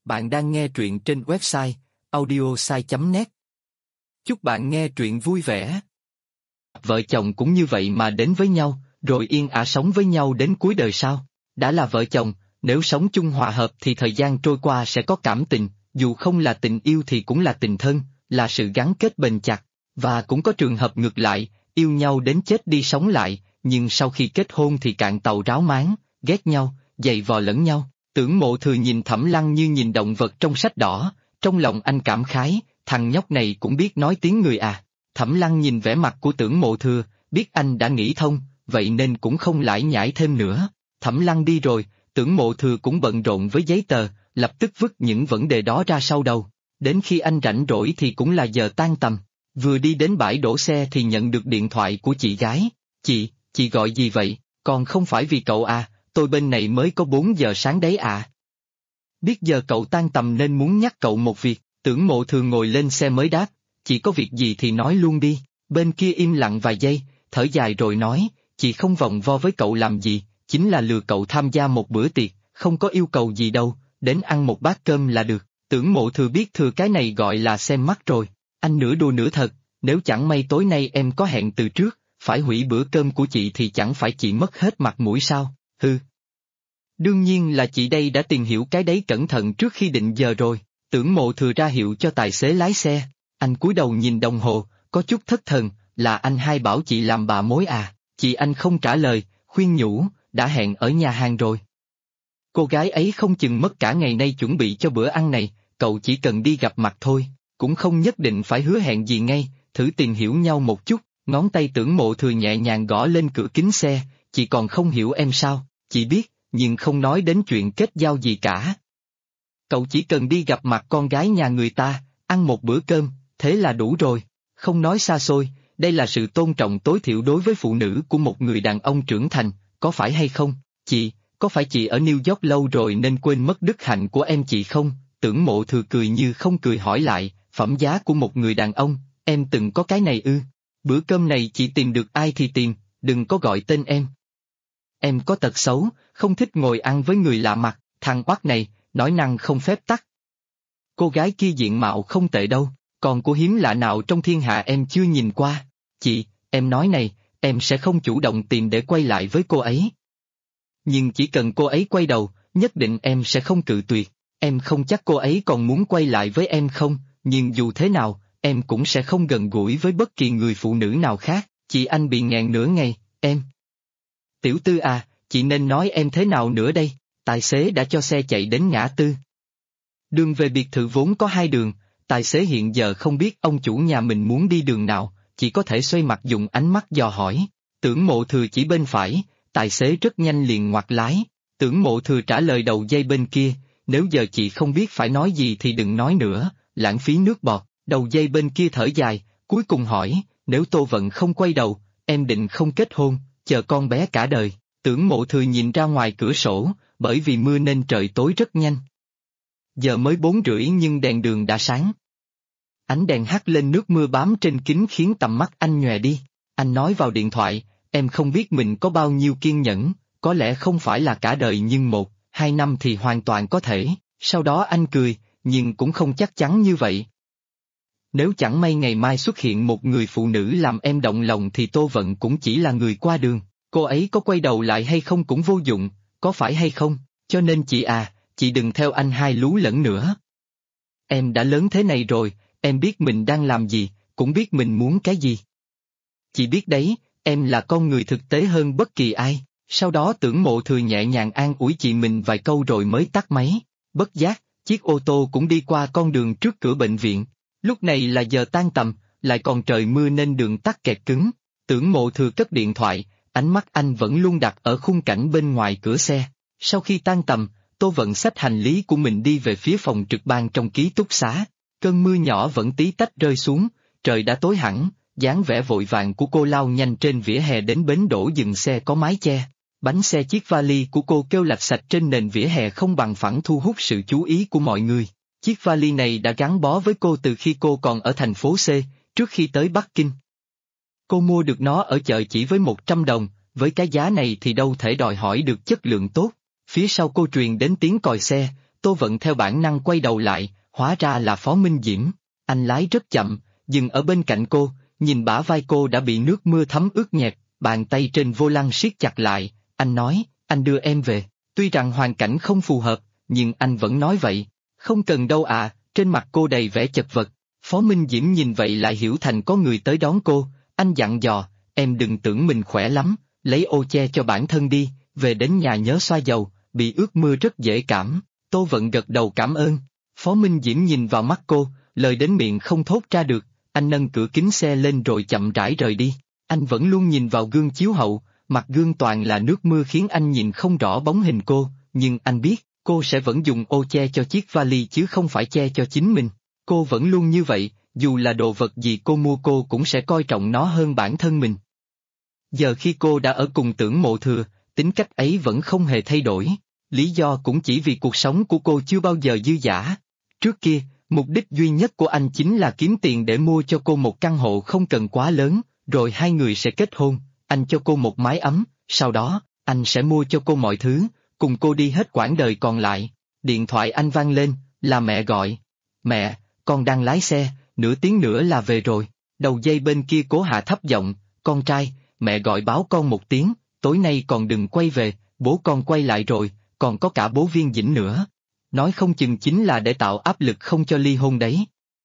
Bạn đang nghe truyện trên website audiosai.net. Chúc bạn nghe truyện vui vẻ. Vợ chồng cũng như vậy mà đến với nhau, rồi yên ả sống với nhau đến cuối đời sao? Đã là vợ chồng, nếu sống chung hòa hợp thì thời gian trôi qua sẽ có cảm tình, dù không là tình yêu thì cũng là tình thân, là sự gắn kết bền chặt. Và cũng có trường hợp ngược lại, yêu nhau đến chết đi sống lại, nhưng sau khi kết hôn thì cạn tàu ráo máng, ghét nhau, giày vò lẫn nhau. Tưởng Mộ Thừa nhìn Thẩm Lăng như nhìn động vật trong sách đỏ, trong lòng anh cảm khái, thằng nhóc này cũng biết nói tiếng người à. Thẩm Lăng nhìn vẻ mặt của Tưởng Mộ Thừa, biết anh đã nghĩ thông, vậy nên cũng không lải nhải thêm nữa. Thẩm Lăng đi rồi, Tưởng Mộ Thừa cũng bận rộn với giấy tờ, lập tức vứt những vấn đề đó ra sau đầu. Đến khi anh rảnh rỗi thì cũng là giờ tan tầm. Vừa đi đến bãi đổ xe thì nhận được điện thoại của chị gái. Chị gọi gì vậy? Còn không phải vì cậu à, tôi bên này mới có 4 giờ sáng đấy à. Biết giờ cậu tan tầm nên muốn nhắc cậu một việc. Tưởng Mộ Thừa ngồi lên xe mới đáp, chị có việc gì thì nói luôn đi. Bên kia im lặng vài giây, thở dài rồi nói, chị không vòng vo với cậu làm gì, chính là lừa cậu tham gia một bữa tiệc, không có yêu cầu gì đâu, đến ăn một bát cơm là được. Tưởng Mộ Thừa biết thừa cái này gọi là xem mắt rồi. Anh nửa đùa nửa thật, nếu chẳng may tối nay em có hẹn từ trước, phải hủy bữa cơm của chị thì chẳng phải chị mất hết mặt mũi sao? Hừ. Đương nhiên là chị đây đã tìm hiểu cái đấy cẩn thận trước khi định giờ rồi. Tưởng Mộ Thừa ra hiệu cho tài xế lái xe. Anh cúi đầu nhìn đồng hồ, có chút thất thần, là anh hai bảo chị làm bà mối à? Chị anh không trả lời, khuyên nhủ, đã hẹn ở nhà hàng rồi. Cô gái ấy không chừng mất cả ngày nay chuẩn bị cho bữa ăn này, cậu chỉ cần đi gặp mặt thôi, cũng không nhất định phải hứa hẹn gì ngay, thử tìm hiểu nhau một chút. Ngón tay Tưởng Mộ Thừa nhẹ nhàng gõ lên cửa kính xe, chị còn không hiểu em sao? Chị biết, nhưng không nói đến chuyện kết giao gì cả. Cậu chỉ cần đi gặp mặt con gái nhà người ta, ăn một bữa cơm, thế là đủ rồi. Không nói xa xôi, đây là sự tôn trọng tối thiểu đối với phụ nữ của một người đàn ông trưởng thành, có phải hay không? Có phải chị ở New York lâu rồi nên quên mất đức hạnh của em chị không? Tưởng Mộ Thừa cười như không cười hỏi lại, phẩm giá của một người đàn ông, em từng có cái này ư? Bữa cơm này chị tìm được ai thì tìm, đừng có gọi tên em. Em có tật xấu, không thích ngồi ăn với người lạ mặt, thằng oắt này, nói năng không phép tắc. Cô gái kia diện mạo không tệ đâu, còn cô hiếm lạ nào trong thiên hạ em chưa nhìn qua. Chị, em nói này, em sẽ không chủ động tìm để quay lại với cô ấy. Nhưng chỉ cần cô ấy quay đầu, nhất định em sẽ không cự tuyệt. Em không chắc cô ấy còn muốn quay lại với em không, nhưng dù thế nào, em cũng sẽ không gần gũi với bất kỳ người phụ nữ nào khác. Chị anh bị nghẹn nửa ngày, em. Tiểu Tư à, chị nên nói em thế nào nữa đây? Tài xế đã cho xe chạy đến ngã tư. Đường về biệt thự vốn có 2 đường, tài xế hiện giờ không biết ông chủ nhà mình muốn đi đường nào, chỉ có thể xoay mặt dùng ánh mắt dò hỏi. Tưởng Mộ Thừa chỉ bên phải, tài xế rất nhanh liền ngoặt lái. Tưởng Mộ Thừa trả lời đầu dây bên kia, nếu giờ chị không biết phải nói gì thì đừng nói nữa, lãng phí nước bọt. Đầu dây bên kia thở dài, cuối cùng hỏi, nếu Tô Vận không quay đầu, em định không kết hôn, chờ con bé cả đời. Tưởng Mộ Thừa nhìn ra ngoài cửa sổ, bởi vì mưa nên trời tối rất nhanh. Giờ mới 4:30 nhưng đèn đường đã sáng. Ánh đèn hắt lên nước mưa bám trên kính khiến tầm mắt anh nhòe đi. Anh nói vào điện thoại, em không biết mình có bao nhiêu kiên nhẫn, có lẽ không phải là cả đời nhưng 1-2 năm thì hoàn toàn có thể. Sau đó anh cười, nhưng cũng không chắc chắn như vậy. Nếu chẳng may ngày mai xuất hiện một người phụ nữ làm em động lòng thì Tô Vận cũng chỉ là người qua đường, cô ấy có quay đầu lại hay không cũng vô dụng, có phải hay không? Cho nên chị đừng theo anh hai lú lẫn nữa. Em đã lớn thế này rồi, em biết mình đang làm gì, cũng biết mình muốn cái gì. Chị biết đấy, em là con người thực tế hơn bất kỳ ai. Sau đó Tưởng Mộ Thừa nhẹ nhàng an ủi chị mình vài câu rồi mới tắt máy. Bất giác, chiếc ô tô cũng đi qua con đường trước cửa bệnh viện. Lúc này là giờ tan tầm, lại còn trời mưa nên đường tắc kẹt cứng. Tưởng Mộ Thừa cất điện thoại, ánh mắt anh vẫn luôn đặt ở khung cảnh bên ngoài cửa xe. Sau khi tan tầm, Tô Vận xách hành lý của mình đi về phía phòng trực ban trong ký túc xá. Cơn mưa nhỏ vẫn tí tách rơi xuống, trời đã tối hẳn, dáng vẻ vội vàng của cô lao nhanh trên vỉa hè đến bến đỗ dừng xe có mái che. Bánh xe chiếc vali của cô kêu lạch sạch trên nền vỉa hè không bằng phẳng thu hút sự chú ý của mọi người. Chiếc vali này đã gắn bó với cô từ khi cô còn ở thành phố C, trước khi tới Bắc Kinh. Cô mua được nó ở chợ chỉ với 100 đồng, với cái giá này thì đâu thể đòi hỏi được chất lượng tốt. Phía sau cô truyền đến tiếng còi xe, Tô Vận theo bản năng quay đầu lại, hóa ra là Phó Minh Diễm. Anh lái rất chậm, dừng ở bên cạnh cô, nhìn bả vai cô đã bị nước mưa thấm ướt nhẹp, bàn tay trên vô lăng siết chặt lại, anh nói, anh đưa em về. Tuy rằng hoàn cảnh không phù hợp, nhưng anh vẫn nói vậy. Không cần đâu à, trên mặt cô đầy vẻ chật vật. Phó Minh Diễm nhìn vậy lại hiểu thành có người tới đón cô, anh dặn dò, em đừng tưởng mình khỏe lắm, lấy ô che cho bản thân đi, về đến nhà nhớ xoa dầu, bị ướt mưa rất dễ cảm. Tô Vận gật đầu cảm ơn. Phó Minh Diễm nhìn vào mắt cô, lời đến miệng không thốt ra được, anh nâng cửa kính xe lên rồi chậm rãi rời đi. Anh vẫn luôn nhìn vào gương chiếu hậu, mặt gương toàn là nước mưa khiến anh nhìn không rõ bóng hình cô, nhưng anh biết, cô sẽ vẫn dùng ô che cho chiếc vali chứ không phải che cho chính mình. Cô vẫn luôn như vậy, dù là đồ vật gì cô mua cô cũng sẽ coi trọng nó hơn bản thân mình. Giờ khi cô đã ở cùng Tưởng Mộ Thừa, tính cách ấy vẫn không hề thay đổi, lý do cũng chỉ vì cuộc sống của cô chưa bao giờ dư dả. Trước kia, mục đích duy nhất của anh chính là kiếm tiền để mua cho cô một căn hộ không cần quá lớn, rồi hai người sẽ kết hôn, anh cho cô một mái ấm, sau đó, anh sẽ mua cho cô mọi thứ, cùng cô đi hết quãng đời còn lại. Điện thoại anh vang lên, là mẹ gọi. Mẹ, con đang lái xe, nửa tiếng nữa là về rồi. Đầu dây bên kia Cố hạ thấp giọng, con trai, mẹ gọi báo con một tiếng, tối nay còn đừng quay về, bố con quay lại rồi, còn có cả bố Viên Dĩnh nữa. Nói không chừng chính là để tạo áp lực không cho ly hôn đấy.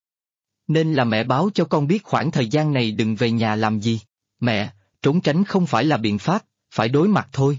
Nên là mẹ báo cho con biết khoảng thời gian này đừng về nhà làm gì. Mẹ, trốn tránh không phải là biện pháp, phải đối mặt thôi.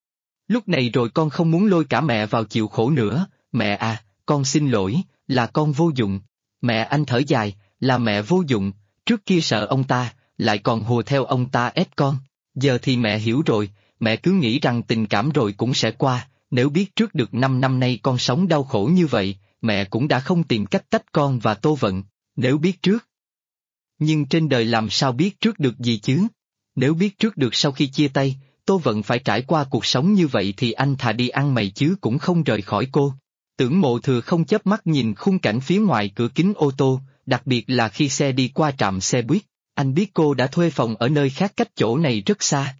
Lúc này rồi con không muốn lôi cả mẹ vào chịu khổ nữa, mẹ à, con xin lỗi, là con vô dụng. Mẹ, anh thở dài, là mẹ vô dụng, trước kia sợ ông ta, lại còn hùa theo ông ta ép con. Giờ thì mẹ hiểu rồi, mẹ cứ nghĩ rằng tình cảm rồi cũng sẽ qua, nếu biết trước được 5 năm nay con sống đau khổ như vậy, mẹ cũng đã không tìm cách tách con và Tô Vận, nếu biết trước. Nhưng trên đời làm sao biết trước được gì chứ? Nếu biết trước được sau khi chia tay, Tô Vận phải trải qua cuộc sống như vậy thì anh thà đi ăn mày chứ cũng không rời khỏi cô. Tưởng Mộ Thừa không chớp mắt nhìn khung cảnh phía ngoài cửa kính ô tô, đặc biệt là khi xe đi qua trạm xe buýt, anh biết cô đã thuê phòng ở nơi khác cách chỗ này rất xa.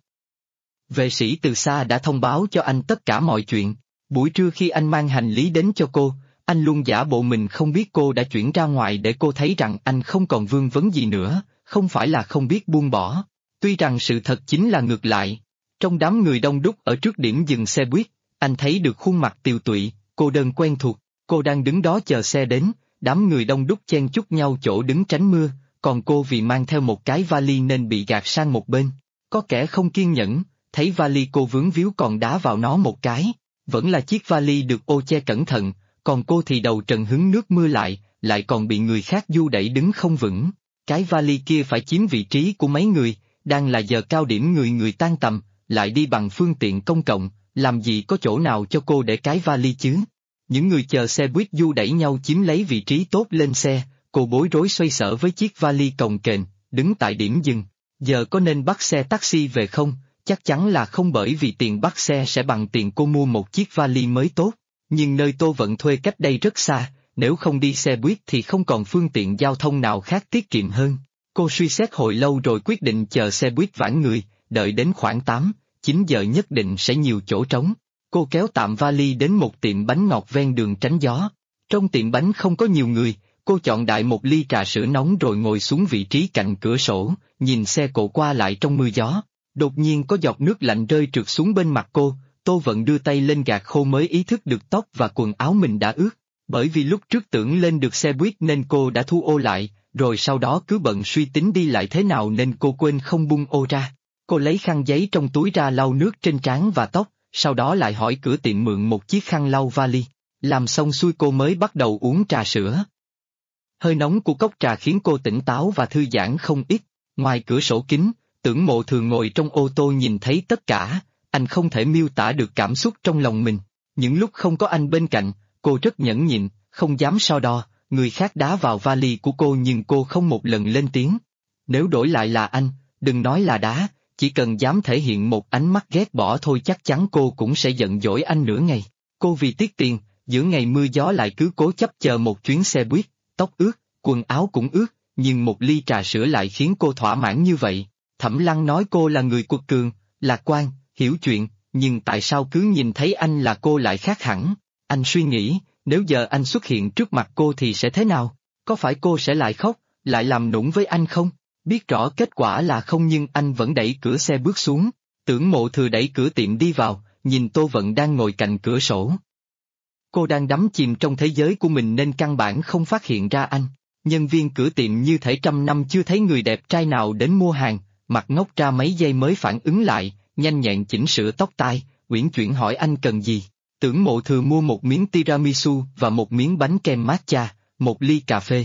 Vệ sĩ từ xa đã thông báo cho anh tất cả mọi chuyện. Buổi trưa khi anh mang hành lý đến cho cô, anh luôn giả bộ mình không biết cô đã chuyển ra ngoài để cô thấy rằng anh không còn vương vấn gì nữa, không phải là không biết buông bỏ. Tuy rằng sự thật chính là ngược lại. Trong đám người đông đúc ở trước điểm dừng xe buýt, anh thấy được khuôn mặt tiều tụy, cô đơn quen thuộc, cô đang đứng đó chờ xe đến, đám người đông đúc chen chúc nhau chỗ đứng tránh mưa, còn cô vì mang theo một cái vali nên bị gạt sang một bên. Có kẻ không kiên nhẫn, thấy vali cô vướng víu còn đá vào nó một cái, vẫn là chiếc vali được ô che cẩn thận, còn cô thì đầu trần hứng nước mưa lại còn bị người khác du đẩy đứng không vững. Cái vali kia phải chiếm vị trí của mấy người, đang là giờ cao điểm người người tan tầm, lại đi bằng phương tiện công cộng, làm gì có chỗ nào cho cô để cái vali chứ? Những người chờ xe buýt du đẩy nhau chiếm lấy vị trí tốt lên xe, cô bối rối xoay sở với chiếc vali cồng kềnh, đứng tại điểm dừng. Giờ có nên bắt xe taxi về không? Chắc chắn là không, bởi vì tiền bắt xe sẽ bằng tiền cô mua một chiếc vali mới tốt. Nhưng nơi Tô Vận thuê cách đây rất xa, nếu không đi xe buýt thì không còn phương tiện giao thông nào khác tiết kiệm hơn. Cô suy xét hồi lâu rồi quyết định chờ xe buýt vãn người, đợi đến khoảng 8-9 giờ nhất định sẽ nhiều chỗ trống. Cô kéo tạm vali đến một tiệm bánh ngọt ven đường tránh gió. Trong tiệm bánh không có nhiều người, cô chọn đại một ly trà sữa nóng rồi ngồi xuống vị trí cạnh cửa sổ, nhìn xe cộ qua lại trong mưa gió. Đột nhiên có giọt nước lạnh rơi trượt xuống bên mặt cô, Tô Vận đưa tay lên gạt khô mới ý thức được tóc và quần áo mình đã ướt. Bởi vì lúc trước tưởng lên được xe buýt nên cô đã thu ô lại, rồi sau đó cứ bận suy tính đi lại thế nào nên cô quên không bung ô ra. Cô lấy khăn giấy trong túi ra lau nước trên trán và tóc, sau đó lại hỏi cửa tiệm mượn một chiếc khăn lau vali. Làm xong xuôi cô mới bắt đầu uống trà sữa. Hơi nóng của cốc trà khiến cô tỉnh táo và thư giãn không ít. Ngoài cửa sổ kính, Tưởng Mộ Thường ngồi trong ô tô nhìn thấy tất cả, anh không thể miêu tả được cảm xúc trong lòng mình. Những lúc không có anh bên cạnh, cô rất nhẫn nhịn, không dám so đo, người khác đá vào vali của cô nhưng cô không một lần lên tiếng. Nếu đổi lại là anh, đừng nói là đá, chỉ cần dám thể hiện một ánh mắt ghét bỏ thôi chắc chắn cô cũng sẽ giận dỗi anh nửa ngày. Cô vì tiếc tiền, giữa ngày mưa gió lại cứ cố chấp chờ một chuyến xe buýt, tóc ướt, quần áo cũng ướt, nhưng một ly trà sữa lại khiến cô thỏa mãn như vậy. Thẩm Lăng nói cô là người quật cường, lạc quan, hiểu chuyện, nhưng tại sao cứ nhìn thấy anh là cô lại khác hẳn? Anh suy nghĩ, nếu giờ anh xuất hiện trước mặt cô thì sẽ thế nào? Có phải cô sẽ lại khóc, lại làm nũng với anh không? Biết rõ kết quả là không nhưng anh vẫn đẩy cửa xe bước xuống. Tưởng Mộ Thừa đẩy cửa tiệm đi vào, nhìn Tô Vận đang ngồi cạnh cửa sổ. Cô đang đắm chìm trong thế giới của mình nên căn bản không phát hiện ra anh. Nhân viên cửa tiệm như thể trăm năm chưa thấy người đẹp trai nào đến mua hàng, mặt ngốc ra mấy giây mới phản ứng lại, nhanh nhẹn chỉnh sửa tóc tai, uyển chuyển hỏi anh cần gì. Tưởng Mộ Thừa mua một miếng tiramisu và một miếng bánh kem matcha, một ly cà phê.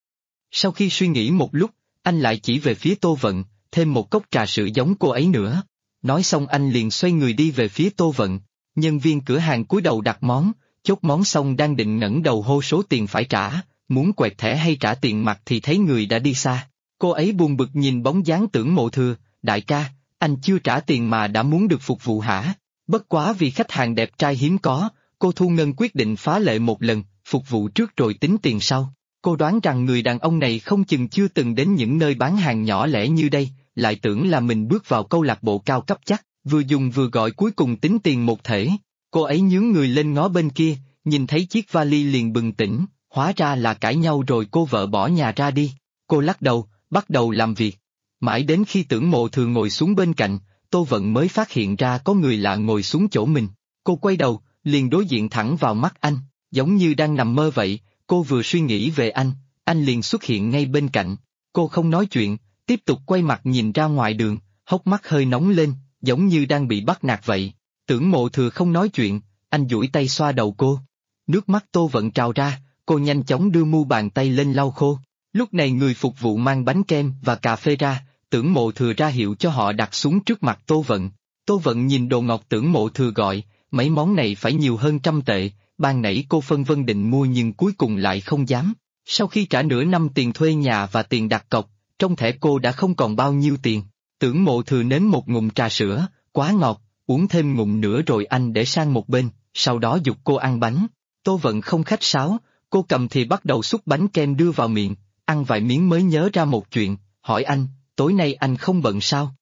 Sau khi suy nghĩ một lúc, anh lại chỉ về phía Tô Vận, thêm một cốc trà sữa giống cô ấy nữa. Nói xong anh liền xoay người đi về phía Tô Vận. Nhân viên cửa hàng cúi đầu đặt món, chốt món xong đang định ngẩng đầu hô số tiền phải trả, muốn quẹt thẻ hay trả tiền mặt thì thấy người đã đi xa. Cô ấy buồn bực nhìn bóng dáng Tưởng Mộ Thừa, đại ca, anh chưa trả tiền mà đã muốn được phục vụ hả? Bất quá vì khách hàng đẹp trai hiếm có, cô Thu Ngân quyết định phá lệ một lần, phục vụ trước rồi tính tiền sau. Cô đoán rằng người đàn ông này không chừng chưa từng đến những nơi bán hàng nhỏ lẻ như đây, lại tưởng là mình bước vào câu lạc bộ cao cấp chắc, vừa dùng vừa gọi cuối cùng tính tiền một thể. Cô ấy nhướng người lên ngó bên kia, nhìn thấy chiếc vali liền bừng tỉnh, hóa ra là cãi nhau rồi cô vợ bỏ nhà ra đi. Cô lắc đầu, bắt đầu làm việc. Mãi đến khi Tưởng Mộ Thừa ngồi xuống bên cạnh, Tô Vận mới phát hiện ra có người lạ ngồi xuống chỗ mình. Cô quay đầu, liền đối diện thẳng vào mắt anh, giống như đang nằm mơ vậy. Cô vừa suy nghĩ về anh liền xuất hiện ngay bên cạnh. Cô không nói chuyện, tiếp tục quay mặt nhìn ra ngoài đường, hốc mắt hơi nóng lên, giống như đang bị bắt nạt vậy. Tưởng Mộ Thừa không nói chuyện, anh duỗi tay xoa đầu cô. Nước mắt Tô Vận trào ra, cô nhanh chóng đưa mu bàn tay lên lau khô. Lúc này người phục vụ mang bánh kem và cà phê ra, Tưởng Mộ Thừa ra hiệu cho họ đặt xuống trước mặt Tô Vận. Tô Vận nhìn đồ ngọt Tưởng Mộ Thừa gọi, mấy món này phải nhiều hơn 100 tệ, ban nãy cô phân vân định mua nhưng cuối cùng lại không dám. Sau khi trả nửa năm tiền thuê nhà và tiền đặt cọc, trong thẻ cô đã không còn bao nhiêu tiền. Tưởng Mộ Thừa nếm một ngụm trà sữa, quá ngọt, uống thêm ngụm nữa rồi anh để sang một bên, sau đó giục cô ăn bánh. Tô Vận không khách sáo, cô cầm thì bắt đầu xúc bánh kem đưa vào miệng, ăn vài miếng mới nhớ ra một chuyện, hỏi anh, tối nay anh không bận sao?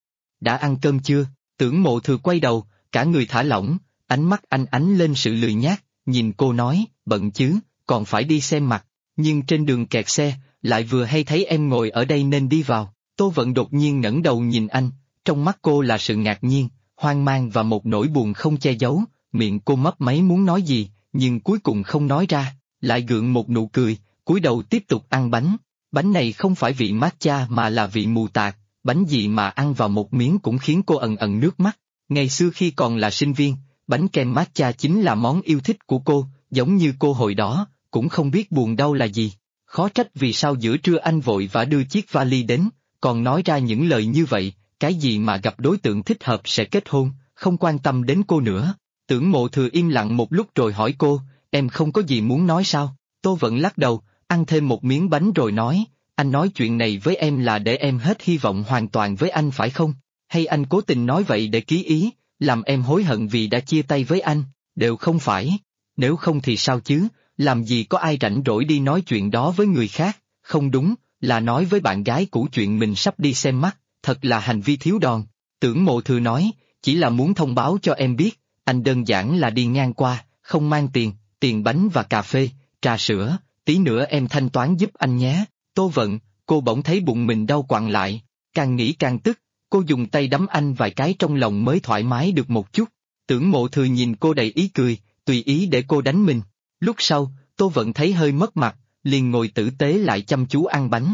Đã ăn cơm chưa? Tưởng Mộ Thừa quay đầu, cả người thả lỏng, ánh mắt anh ánh lên sự lười nhác, nhìn cô nói, bận chứ, còn phải đi xem mặt, nhưng trên đường kẹt xe, lại vừa hay thấy em ngồi ở đây nên đi vào. Tô Vận đột nhiên ngẩng đầu nhìn anh, trong mắt cô là sự ngạc nhiên, hoang mang và một nỗi buồn không che giấu, miệng cô mấp máy muốn nói gì, nhưng cuối cùng không nói ra, lại gượng một nụ cười, cúi đầu tiếp tục ăn bánh. Bánh này không phải vị matcha mà là vị mù tạt, bánh gì mà ăn vào một miếng cũng khiến cô ẩn ẩn nước mắt. Ngày xưa khi còn là sinh viên, bánh kem matcha chính là món yêu thích của cô, giống như cô hồi đó, cũng không biết buồn đau là gì. Khó trách vì sao giữa trưa anh vội vã đưa chiếc vali đến, còn nói ra những lời như vậy, cái gì mà gặp đối tượng thích hợp sẽ kết hôn, không quan tâm đến cô nữa. Tưởng Mộ Thừa im lặng một lúc rồi hỏi cô, em không có gì muốn nói sao? Tô Vận lắc đầu, ăn thêm một miếng bánh rồi nói, anh nói chuyện này với em là để em hết hy vọng hoàn toàn với anh phải không? Hay anh cố tình nói vậy để ký ý, làm em hối hận vì đã chia tay với anh? Đều không phải. Nếu không thì sao chứ, làm gì có ai rảnh rỗi đi nói chuyện đó với người khác, không đúng, là nói với bạn gái cũ chuyện mình sắp đi xem mắt, thật là hành vi thiếu đòn. Tưởng Mộ Thừa nói, chỉ là muốn thông báo cho em biết, anh đơn giản là đi ngang qua, không mang tiền bánh và cà phê, trà sữa, tí nữa em thanh toán giúp anh nhé. Tô Vận, cô bỗng thấy bụng mình đau quặn lại, càng nghĩ càng tức, cô dùng tay đấm anh vài cái trong lòng mới thoải mái được một chút. Tưởng Mộ Thừa nhìn cô đầy ý cười, tùy ý để cô đánh mình. Lúc sau, Tô Vận thấy hơi mất mặt, liền ngồi tử tế lại chăm chú ăn bánh.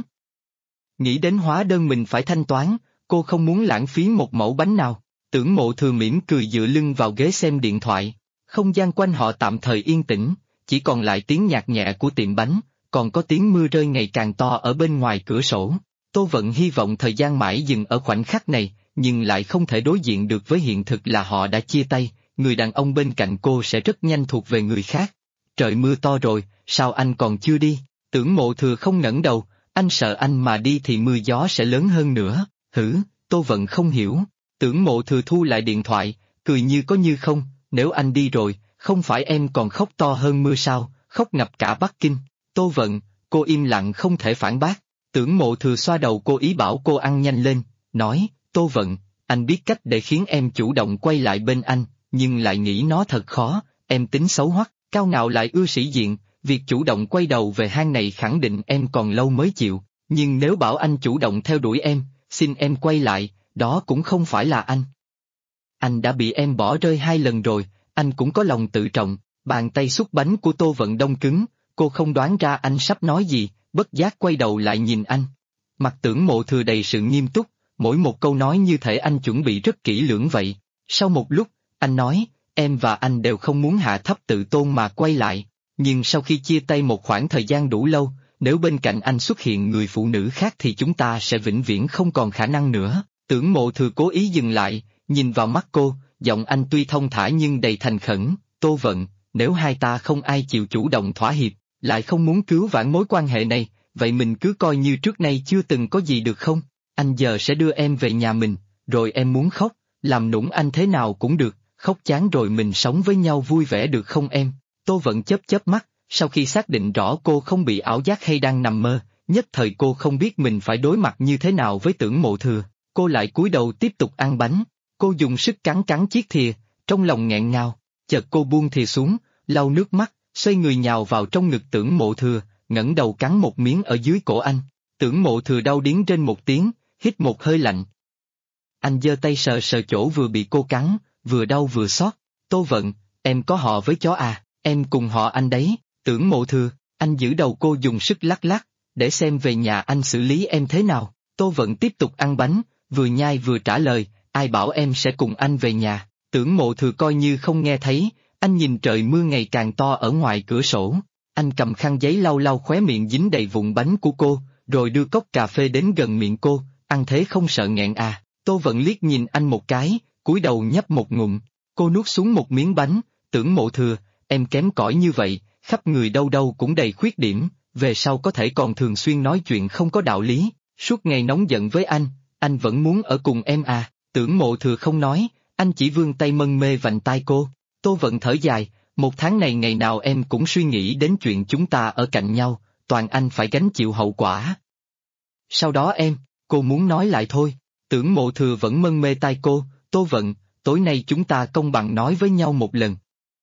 Nghĩ đến hóa đơn mình phải thanh toán, cô không muốn lãng phí một mẩu bánh nào. Tưởng Mộ Thừa mỉm cười dựa lưng vào ghế xem điện thoại. Không gian quanh họ tạm thời yên tĩnh, chỉ còn lại tiếng nhạc nhẹ của tiệm bánh, còn có tiếng mưa rơi ngày càng to ở bên ngoài cửa sổ. Tô Vận hy vọng thời gian mãi dừng ở khoảnh khắc này, nhưng lại không thể đối diện được với hiện thực là họ đã chia tay, người đàn ông bên cạnh cô sẽ rất nhanh thuộc về người khác. Trời mưa to rồi, sao anh còn chưa đi? Tưởng Mộ Thừa không ngẩng đầu, anh sợ anh mà đi thì mưa gió sẽ lớn hơn nữa. Hử? Tô Vận không hiểu. Tưởng Mộ Thừa thu lại điện thoại, cười như có như không, nếu anh đi rồi, không phải em còn khóc to hơn mưa sao, khóc ngập cả Bắc Kinh. Tô Vận, cô im lặng không thể phản bác. Tưởng Mộ Thừa xoa đầu cô ý bảo cô ăn nhanh lên, nói, Tô Vận, anh biết cách để khiến em chủ động quay lại bên anh, nhưng lại nghĩ nó thật khó, em tính xấu hoắc, Cao ngạo lại ưa sĩ diện, việc chủ động quay đầu về hang này khẳng định em còn lâu mới chịu, nhưng nếu bảo anh chủ động theo đuổi em, xin em quay lại, đó cũng không phải là anh. Anh đã bị em bỏ rơi 2 lần rồi, anh cũng có lòng tự trọng. Bàn tay xúc bánh của Tô Vận đông cứng, cô không đoán ra anh sắp nói gì, bất giác quay đầu lại nhìn anh. Mặt Tưởng Mộ Thừa đầy sự nghiêm túc, mỗi một câu nói như thể anh chuẩn bị rất kỹ lưỡng vậy. Sau một lúc, anh nói, em và anh đều không muốn hạ thấp tự tôn mà quay lại, nhưng sau khi chia tay một khoảng thời gian đủ lâu, nếu bên cạnh anh xuất hiện người phụ nữ khác thì chúng ta sẽ vĩnh viễn không còn khả năng nữa. Tưởng Mộ Thừa cố ý dừng lại, nhìn vào mắt cô, giọng anh tuy thông thả nhưng đầy thành khẩn, Tô Vận, nếu hai ta không ai chịu chủ động thỏa hiệp, lại không muốn cứu vãn mối quan hệ này, vậy mình cứ coi như trước nay chưa từng có gì được không? Anh giờ sẽ đưa em về nhà mình, rồi em muốn khóc, làm nũng anh thế nào cũng được, khóc chán rồi mình sống với nhau vui vẻ được không em? Tô Vận chớp chớp mắt, sau khi xác định rõ cô không bị ảo giác hay đang nằm mơ, nhất thời cô không biết mình phải đối mặt như thế nào với Tưởng Mộ Thừa, cô lại cúi đầu tiếp tục ăn bánh, cô dùng sức cắn cắn chiếc thìa, trong lòng nghẹn ngào, chợt cô buông thìa xuống, lau nước mắt, xoay người nhào vào trong ngực Tưởng Mộ Thừa, ngẩng đầu cắn một miếng ở dưới cổ anh. Tưởng Mộ Thừa đau điếng trên một tiếng, hít một hơi lạnh. Anh giơ tay sờ sờ chỗ vừa bị cô cắn, vừa đau vừa xót. Tô Vận, em có họ với chó à, em cùng họ anh đấy. Tưởng Mộ Thừa, anh giữ đầu cô dùng sức lắc lắc, để xem về nhà anh xử lý em thế nào. Tô Vận tiếp tục ăn bánh, vừa nhai vừa trả lời, ai bảo em sẽ cùng anh về nhà. Tưởng Mộ Thừa coi như không nghe thấy, anh nhìn trời mưa ngày càng to ở ngoài cửa sổ. Anh cầm khăn giấy lau lau khóe miệng dính đầy vụn bánh của cô, rồi đưa cốc cà phê đến gần miệng cô, ăn thế không sợ nghẹn à. Tô Vận liếc nhìn anh một cái, cúi đầu nhấp một ngụm, cô nuốt xuống một miếng bánh. Tưởng Mộ Thừa, em kém cỏi như vậy, khắp người đâu đâu cũng đầy khuyết điểm, về sau có thể còn thường xuyên nói chuyện không có đạo lý, suốt ngày nóng giận với anh vẫn muốn ở cùng em à. Tưởng Mộ Thừa không nói, anh chỉ vươn tay mân mê vành tai cô. Tô Vận thở dài, 1 tháng này ngày nào em cũng suy nghĩ đến chuyện chúng ta ở cạnh nhau, toàn anh phải gánh chịu hậu quả. Sau đó cô muốn nói lại thôi. Tưởng Mộ Thừa vẫn mân mê tai cô, Tô Vận, tối nay chúng ta công bằng nói với nhau một lần.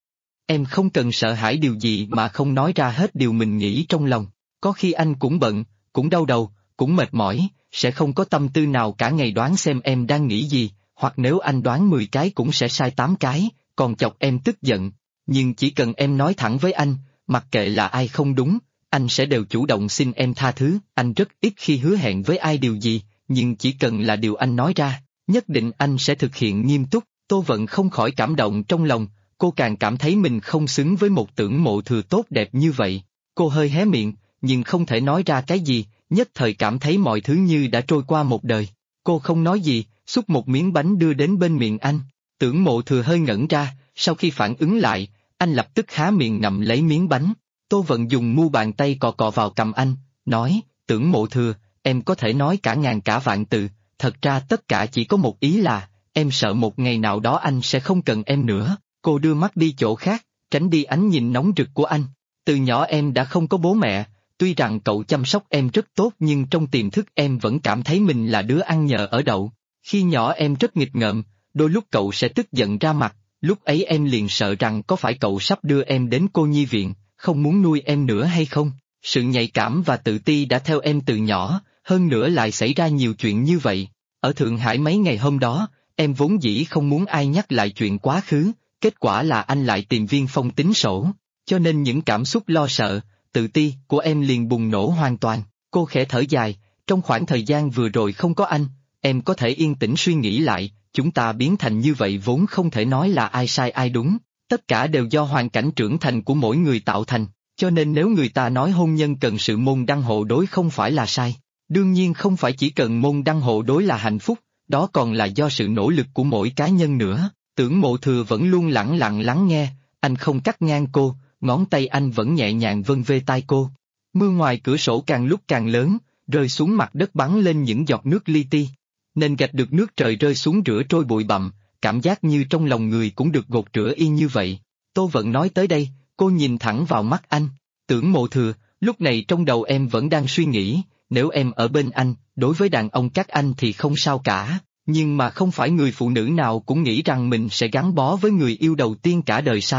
Em không cần sợ hãi điều gì mà không nói ra hết điều mình nghĩ trong lòng, có khi anh cũng bận, cũng đau đầu, cũng mệt mỏi, sẽ không có tâm tư nào cả ngày đoán xem em đang nghĩ gì, hoặc nếu anh đoán 10 cái cũng sẽ sai 8 cái, còn chọc em tức giận. Nhưng chỉ cần em nói thẳng với anh, mặc kệ là ai không đúng, anh sẽ đều chủ động xin em tha thứ. Anh rất ít khi hứa hẹn với ai điều gì, nhưng chỉ cần là điều anh nói ra, nhất định anh sẽ thực hiện nghiêm túc. Tô Vận không khỏi cảm động trong lòng, cô càng cảm thấy mình không xứng với một Tưởng Mộ Thừa tốt đẹp như vậy. Cô hơi hé miệng, nhưng không thể nói ra cái gì, nhất thời cảm thấy mọi thứ như đã trôi qua một đời. Cô không nói gì, xúc một miếng bánh đưa đến bên miệng anh. Tưởng Mộ Thừa hơi ngẩn ra, sau khi phản ứng lại, anh lập tức há miệng ngậm lấy miếng bánh. Tô Vận dùng mu bàn tay cọ cọ vào cằm anh, nói, Tưởng Mộ Thừa, em có thể nói cả ngàn cả vạn từ, thật ra tất cả chỉ có một ý là, em sợ một ngày nào đó anh sẽ không cần em nữa. Cô đưa mắt đi chỗ khác, tránh đi ánh nhìn nóng rực của anh. Từ nhỏ em đã không có bố mẹ, tuy rằng cậu chăm sóc em rất tốt nhưng trong tiềm thức em vẫn cảm thấy mình là đứa ăn nhờ ở đậu. Khi nhỏ em rất nghịch ngợm, đôi lúc cậu sẽ tức giận ra mặt, lúc ấy em liền sợ rằng có phải cậu sắp đưa em đến cô nhi viện, không muốn nuôi em nữa hay không. Sự nhạy cảm và tự ti đã theo em từ nhỏ, hơn nữa lại xảy ra nhiều chuyện như vậy. Ở Thượng Hải mấy ngày hôm đó, em vốn dĩ không muốn ai nhắc lại chuyện quá khứ, kết quả là anh lại tìm Viên Phong tính sổ, cho nên những cảm xúc lo sợ, tự ti của em liền bùng nổ hoàn toàn. Cô khẽ thở dài, trong khoảng thời gian vừa rồi không có anh, em có thể yên tĩnh suy nghĩ lại, chúng ta biến thành như vậy vốn không thể nói là ai sai ai đúng, tất cả đều do hoàn cảnh trưởng thành của mỗi người tạo thành, cho nên nếu người ta nói hôn nhân cần sự môn đăng hộ đối không phải là sai. Đương nhiên không phải chỉ cần môn đăng hộ đối là hạnh phúc, đó còn là do sự nỗ lực của mỗi cá nhân nữa. Tưởng Mộ Thừa vẫn luôn lẳng lặng lắng nghe, anh không cắt ngang cô, ngón tay anh vẫn nhẹ nhàng vân vê tai cô. Mưa ngoài cửa sổ càng lúc càng lớn, rơi xuống mặt đất bắn lên những giọt nước li ti. Nền gạch được nước trời rơi xuống rửa trôi bụi bặm, cảm giác như trong lòng người cũng được gột rửa y như vậy. Tô Vận nói tới đây, cô nhìn thẳng vào mắt anh. Tưởng Mộ Thừa, lúc này trong đầu em vẫn đang suy nghĩ, nếu em ở bên anh, đối với đàn ông các anh thì không sao cả, nhưng mà không phải người phụ nữ nào cũng nghĩ rằng mình sẽ gắn bó với người yêu đầu tiên cả đời sao?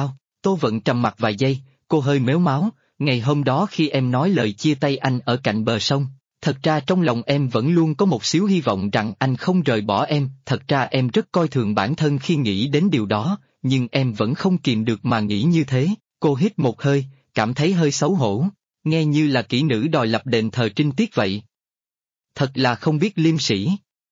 Tô Vận trầm mặc vài giây, cô hơi mếu máo, ngày hôm đó khi em nói lời chia tay anh ở cạnh bờ sông, thật ra trong lòng em vẫn luôn có một xíu hy vọng rằng anh không rời bỏ em, thật ra em rất coi thường bản thân khi nghĩ đến điều đó, nhưng em vẫn không kìm được mà nghĩ như thế. Cô hít một hơi, cảm thấy hơi xấu hổ, nghe như là kỹ nữ đòi lập đền thờ trinh tiết vậy. Thật là không biết liêm sỉ.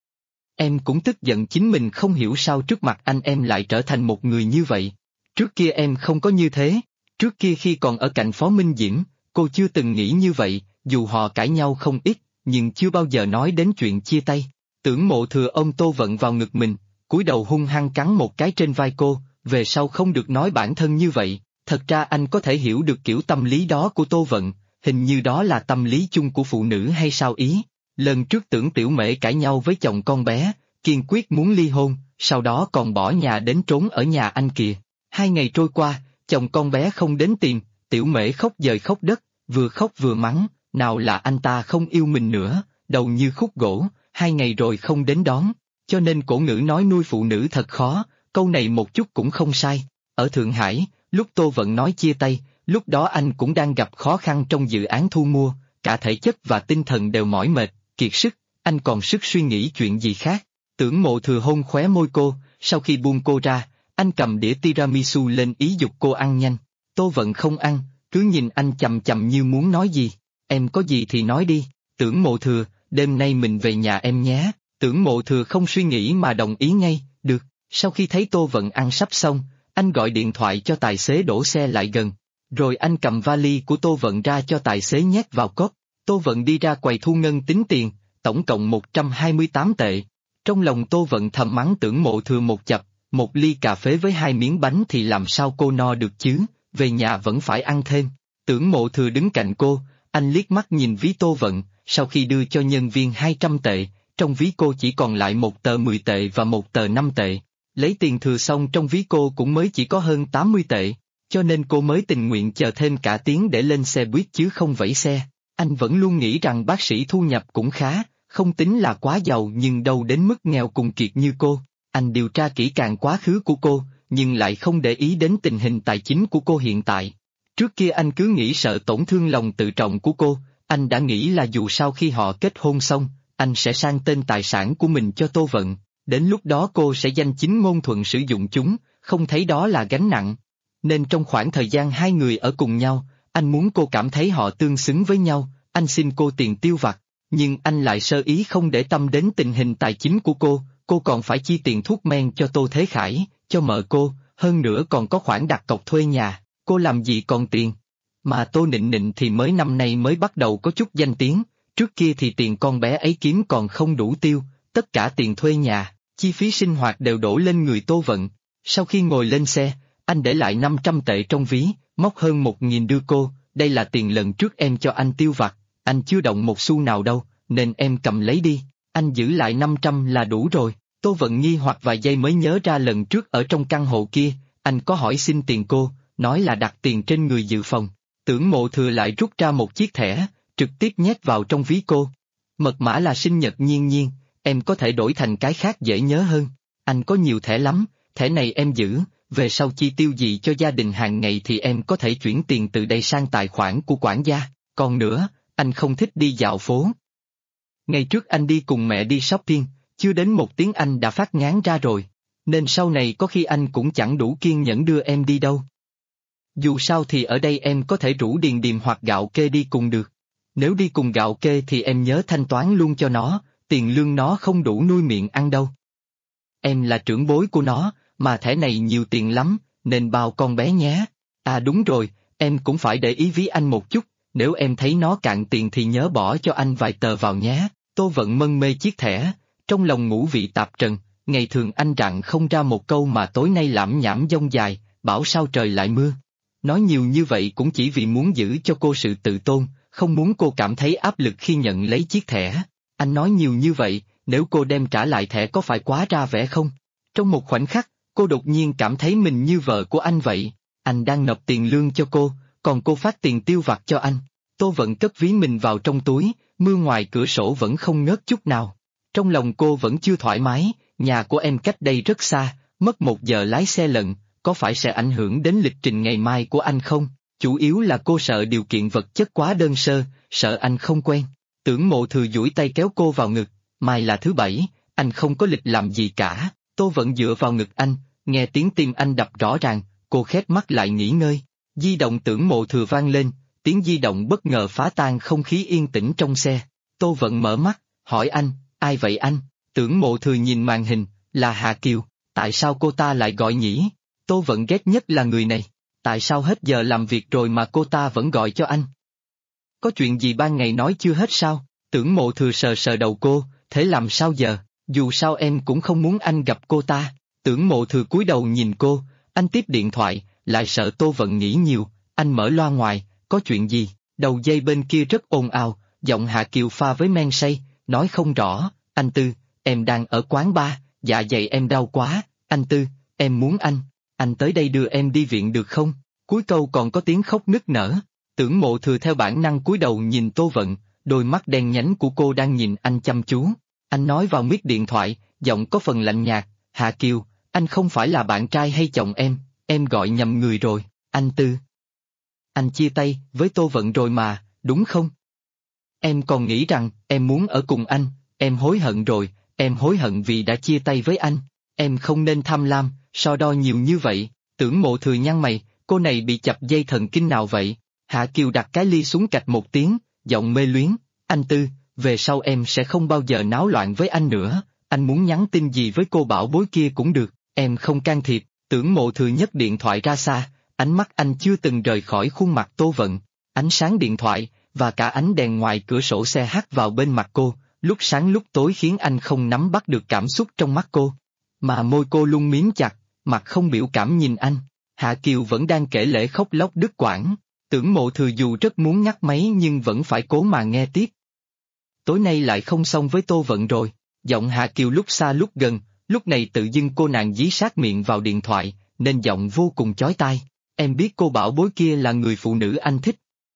Em cũng tức giận chính mình không hiểu sao trước mặt anh em lại trở thành một người như vậy. Trước kia em không có như thế, trước kia khi còn ở cạnh Phó Minh Diễm, cô chưa từng nghĩ như vậy, dù họ cãi nhau không ít, nhưng chưa bao giờ nói đến chuyện chia tay. Tưởng Mộ Thừa ôm Tô Vận vào ngực mình, cúi đầu hung hăng cắn một cái trên vai cô, về sau không được nói bản thân như vậy, thật ra anh có thể hiểu được kiểu tâm lý đó của Tô Vận, hình như đó là tâm lý chung của phụ nữ hay sao ý. Lần trước Tưởng Tiểu Mễ cãi nhau với chồng con bé, kiên quyết muốn ly hôn, sau đó còn bỏ nhà đến trốn ở nhà anh kìa. 2 ngày trôi qua, chồng con bé không đến tìm, Tiểu Mễ khóc dời khóc đất, vừa khóc vừa mắng, nào là anh ta không yêu mình nữa, đầu như khúc gỗ, 2 ngày rồi không đến đón, cho nên cổ ngữ nói nuôi phụ nữ thật khó, câu này một chút cũng không sai. Ở Thượng Hải, lúc Tô Vận nói chia tay, lúc đó anh cũng đang gặp khó khăn trong dự án thu mua, cả thể chất và tinh thần đều mỏi mệt, kiệt sức, anh còn sức suy nghĩ chuyện gì khác. Tưởng Mộ Thừa hôn khóe môi cô, sau khi buông cô ra, anh cầm đĩa tiramisu lên ý giục cô ăn nhanh. Tô Vận không ăn, cứ nhìn anh chằm chằm như muốn nói gì. Em có gì thì nói đi, Tưởng Mộ Thừa, đêm nay mình về nhà em nhé. Tưởng Mộ Thừa không suy nghĩ mà đồng ý ngay, được. Sau khi thấy Tô Vận ăn sắp xong, anh gọi điện thoại cho tài xế đổ xe lại gần. Rồi anh cầm vali của Tô Vận ra cho tài xế nhét vào cốp. Tô Vận đi ra quầy thu ngân tính tiền, tổng cộng 128 tệ. Trong lòng Tô Vận thầm mắng Tưởng Mộ Thừa một chập, một ly cà phê với 2 miếng bánh thì làm sao cô no được chứ, về nhà vẫn phải ăn thêm. Tưởng Mộ Thừa đứng cạnh cô, anh liếc mắt nhìn ví Tô Vận, sau khi đưa cho nhân viên 200 tệ, trong ví cô chỉ còn lại 1 tờ 10 tệ và 1 tờ 5 tệ. Lấy tiền thừa xong trong ví cô cũng mới chỉ có hơn 80 tệ, cho nên cô mới tình nguyện chờ thêm cả tiếng để lên xe buýt chứ không vẫy xe. Anh vẫn luôn nghĩ rằng bác sĩ thu nhập cũng khá, không tính là quá giàu nhưng đâu đến mức nghèo cùng kiệt như cô. Anh điều tra kỹ càng quá khứ của cô, nhưng lại không để ý đến tình hình tài chính của cô hiện tại. Trước kia anh cứ nghĩ sợ tổn thương lòng tự trọng của cô, anh đã nghĩ là dù sau khi họ kết hôn xong, anh sẽ sang tên tài sản của mình cho Tô Vận, đến lúc đó cô sẽ danh chính ngôn thuận sử dụng chúng, không thấy đó là gánh nặng. Nên trong khoảng thời gian hai người ở cùng nhau, anh muốn cô cảm thấy họ tương xứng với nhau, anh xin cô tiền tiêu vặt, nhưng anh lại sơ ý không để tâm đến tình hình tài chính của cô còn phải chi tiền thuốc men cho Tô Thế Khải, cho mợ cô, hơn nữa còn có khoản đặt cọc thuê nhà, cô làm gì còn tiền. Mà Tô Nịnh Nịnh thì mới năm nay mới bắt đầu có chút danh tiếng, trước kia thì tiền con bé ấy kiếm còn không đủ tiêu, tất cả tiền thuê nhà, chi phí sinh hoạt đều đổ lên người Tô Vận. Sau khi ngồi lên xe, anh để lại 500 tệ trong ví, móc hơn 1.000 đưa cô, đây là tiền lần trước em cho anh tiêu vặt, anh chưa động một xu nào đâu, nên em cầm lấy đi, anh giữ lại 500 là đủ rồi. Tô Vận nghi hoặc vài giây mới nhớ ra lần trước ở trong căn hộ kia, anh có hỏi xin tiền cô, nói là đặt tiền trên người dự phòng. Tưởng Mộ Thừa lại rút ra một chiếc thẻ, trực tiếp nhét vào trong ví cô. Mật mã là sinh nhật Nhiên Nhiên, em có thể đổi thành cái khác dễ nhớ hơn. Anh có nhiều thẻ lắm, thẻ này em giữ, về sau chi tiêu gì cho gia đình hàng ngày thì em có thể chuyển tiền từ đây sang tài khoản của quản gia. Còn nữa, anh không thích đi dạo phố. Ngày trước anh đi cùng mẹ đi shopping, chưa đến 1 tiếng anh đã phát ngán ra rồi, nên sau này có khi anh cũng chẳng đủ kiên nhẫn đưa em đi đâu. Dù sao thì ở đây em có thể rủ Điền Điềm hoặc Gạo Kê đi cùng được. Nếu đi cùng Gạo Kê thì em nhớ thanh toán luôn cho nó, tiền lương nó không đủ nuôi miệng ăn đâu. Em là trưởng bối của nó, mà thẻ này nhiều tiền lắm, nên bao con bé nhé. À đúng rồi, em cũng phải để ý ví anh một chút, nếu em thấy nó cạn tiền thì nhớ bỏ cho anh vài tờ vào nhé. Tô Vận mân mê chiếc thẻ, trong lòng ngũ vị tạp trần, ngày thường anh rặn không ra một câu mà tối nay lảm nhảm dông dài, bảo sao trời lại mưa. Nói nhiều như vậy cũng chỉ vì muốn giữ cho cô sự tự tôn, không muốn cô cảm thấy áp lực khi nhận lấy chiếc thẻ. Anh nói nhiều như vậy, nếu cô đem trả lại thẻ có phải quá ra vẻ không? Trong một khoảnh khắc, cô đột nhiên cảm thấy mình như vợ của anh vậy. Anh đang nộp tiền lương cho cô, còn cô phát tiền tiêu vặt cho anh. Tô Vận cất ví mình vào trong túi, mưa ngoài cửa sổ vẫn không ngớt chút nào. Trong lòng cô vẫn chưa thoải mái, nhà của em cách đây rất xa, mất 1 giờ lái xe lận, có phải sẽ ảnh hưởng đến lịch trình ngày mai của anh không? Chủ yếu là cô sợ điều kiện vật chất quá đơn sơ, sợ anh không quen. Tưởng Mộ Thừa duỗi tay kéo cô vào ngực, mai là thứ bảy, anh không có lịch làm gì cả. Tô Vận dựa vào ngực anh, nghe tiếng tim anh đập rõ ràng, cô khép mắt lại nghỉ ngơi. Di động Tưởng Mộ Thừa vang lên, tiếng di động bất ngờ phá tan không khí yên tĩnh trong xe. Tô Vận mở mắt, hỏi anh, ai vậy anh? Tưởng Mộ Thừa nhìn màn hình, là Hà Kiều, tại sao cô ta lại gọi nhỉ? Tô Vận ghét nhất là người này, tại sao hết giờ làm việc rồi mà cô ta vẫn gọi cho anh? Có chuyện gì ban ngày nói chưa hết sao? Tưởng Mộ Thừa sờ sờ đầu cô, thế làm sao giờ, dù sao em cũng không muốn anh gặp cô ta. Tưởng Mộ Thừa cúi đầu nhìn cô, anh tiếp điện thoại, lại sợ Tô Vận nghĩ nhiều, anh mở loa ngoài, có chuyện gì? Đầu dây bên kia rất ồn ào, giọng Hà Kiều pha với men say, nói không rõ, anh Tư, em đang ở quán bar, dạ dày em đau quá, anh Tư, em muốn anh tới đây đưa em đi viện được không? Cuối câu còn có tiếng khóc nức nở. Tưởng Mộ Thừa theo bản năng cúi đầu nhìn Tô Vận, đôi mắt đen nhánh của cô đang nhìn anh chăm chú. Anh nói vào mic điện thoại, giọng có phần lạnh nhạt, Hà Kiều, anh không phải là bạn trai hay chồng em gọi nhầm người rồi, anh Tư. Anh chia tay với Tô Vận rồi mà, đúng không? Em còn nghĩ rằng em muốn ở cùng anh, em hối hận rồi, em hối hận vì đã chia tay với anh. Em không nên tham lam, so đo nhiều như vậy. Tưởng Mộ Thừa nhăn mày, cô này bị chập dây thần kinh nào vậy? Hạ Kiều đặt cái ly xuống cạch một tiếng, giọng mê luyến, anh Tư, về sau em sẽ không bao giờ náo loạn với anh nữa, anh muốn nhắn tin gì với cô bảo bối kia cũng được, em không can thiệp. Tưởng Mộ Thừa nhấc điện thoại ra xa, ánh mắt anh chưa từng rời khỏi khuôn mặt Tô Vận, ánh sáng điện thoại, và cả ánh đèn ngoài cửa sổ xe hắt vào bên mặt cô, lúc sáng lúc tối khiến anh không nắm bắt được cảm xúc trong mắt cô. Mà môi cô luôn miếm chặt, mặt không biểu cảm nhìn anh. Hạ Kiều vẫn đang kể lể khóc lóc đứt quãng. Tưởng Mộ Thừa dù rất muốn ngắt máy nhưng vẫn phải cố mà nghe tiếp. Tối nay lại không xong với Tô Vận rồi. Giọng Hạ Kiều lúc xa lúc gần, lúc này tự dưng cô nàng dí sát miệng vào điện thoại, nên giọng vô cùng chói tai. Em biết cô bảo bối kia là người phụ nữ anh thích.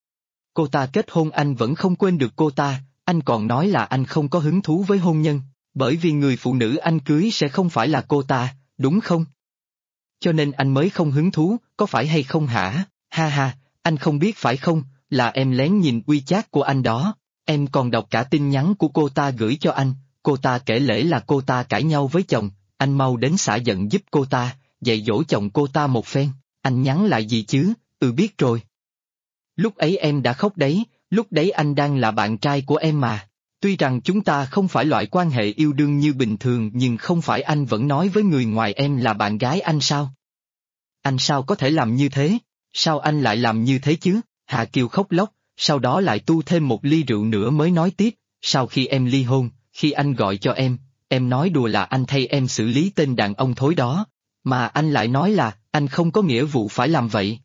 Cô ta kết hôn anh vẫn không quên được cô ta, anh còn nói là anh không có hứng thú với hôn nhân, bởi vì người phụ nữ anh cưới sẽ không phải là cô ta, đúng không? Cho nên anh mới không hứng thú, có phải hay không hả? Ha ha, anh không biết phải không, là em lén nhìn WeChat của anh đó, em còn đọc cả tin nhắn của cô ta gửi cho anh, cô ta kể lể là cô ta cãi nhau với chồng, anh mau đến xả giận giúp cô ta, dạy dỗ chồng cô ta một phen, anh nhắn lại gì chứ, biết rồi. Lúc ấy em đã khóc đấy, lúc đấy anh đang là bạn trai của em mà. Tuy rằng chúng ta không phải loại quan hệ yêu đương như bình thường nhưng không phải anh vẫn nói với người ngoài em là bạn gái anh sao? Anh sao có thể làm như thế? Sao anh lại làm như thế chứ? Hạ Kiều khóc lóc, sau đó lại tu thêm một ly rượu nữa mới nói tiếp, sau khi em ly hôn, khi anh gọi cho em nói đùa là anh thay em xử lý tên đàn ông thối đó, mà anh lại nói là anh không có nghĩa vụ phải làm vậy.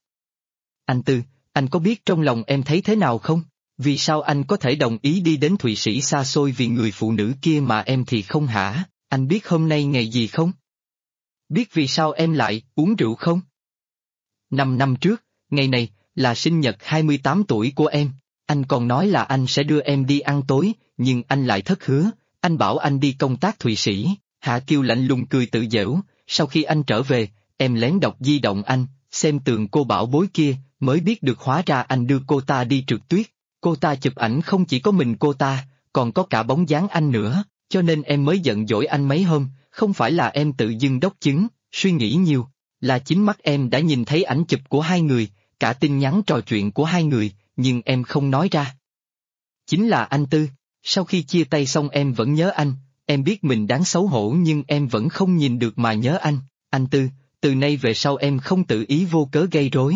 Anh Tư, anh có biết trong lòng em thấy thế nào không? Vì sao anh có thể đồng ý đi đến Thụy Sĩ xa xôi vì người phụ nữ kia mà em thì không hả? Anh biết hôm nay ngày gì không? Biết vì sao em lại uống rượu không? 5 năm trước, ngày này, là sinh nhật 28 tuổi của em. Anh còn nói là anh sẽ đưa em đi ăn tối, nhưng anh lại thất hứa, anh bảo anh đi công tác Thụy Sĩ. Hạ Kiều lạnh lùng cười tự giễu, sau khi anh trở về, em lén đọc di động anh, xem tường cô bảo bối kia, mới biết được hóa ra anh đưa cô ta đi trượt tuyết. Cô ta chụp ảnh không chỉ có mình cô ta, còn có cả bóng dáng anh nữa, cho nên em mới giận dỗi anh mấy hôm, không phải là em tự dưng đốc chứng, suy nghĩ nhiều, là chính mắt em đã nhìn thấy ảnh chụp của hai người, cả tin nhắn trò chuyện của hai người, nhưng em không nói ra. Chính là anh Tư, sau khi chia tay xong em vẫn nhớ anh, em biết mình đáng xấu hổ nhưng em vẫn không nhìn được mà nhớ anh Tư, từ nay về sau em không tự ý vô cớ gây rối.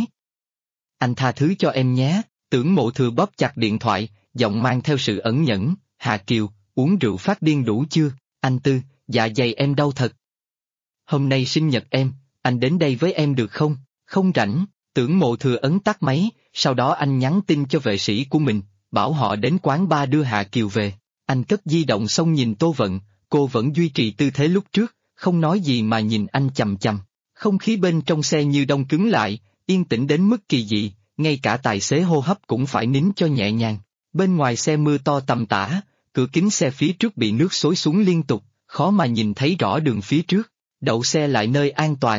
Anh tha thứ cho em nhé. Tưởng Mộ Thừa bóp chặt điện thoại, giọng mang theo sự ẩn nhẫn, Hà Kiều, uống rượu phát điên đủ chưa? Anh Tư, dạ dày em đau thật. Hôm nay sinh nhật em, anh đến đây với em được không? Không rảnh. Tưởng Mộ Thừa ấn tắt máy, sau đó anh nhắn tin cho vệ sĩ của mình, bảo họ đến quán bar đưa Hạ Kiều về. Anh cất di động xong nhìn Tô Vận, cô vẫn duy trì tư thế lúc trước, không nói gì mà nhìn anh chằm chằm. Không khí bên trong xe như đông cứng lại, yên tĩnh đến mức kỳ dị, ngay cả tài xế hô hấp cũng phải nín cho nhẹ nhàng. Bên ngoài xe mưa to tầm tã, cửa kính xe phía trước bị nước xối xuống liên tục, khó mà nhìn thấy rõ đường phía trước. Đậu xe lại nơi an toàn,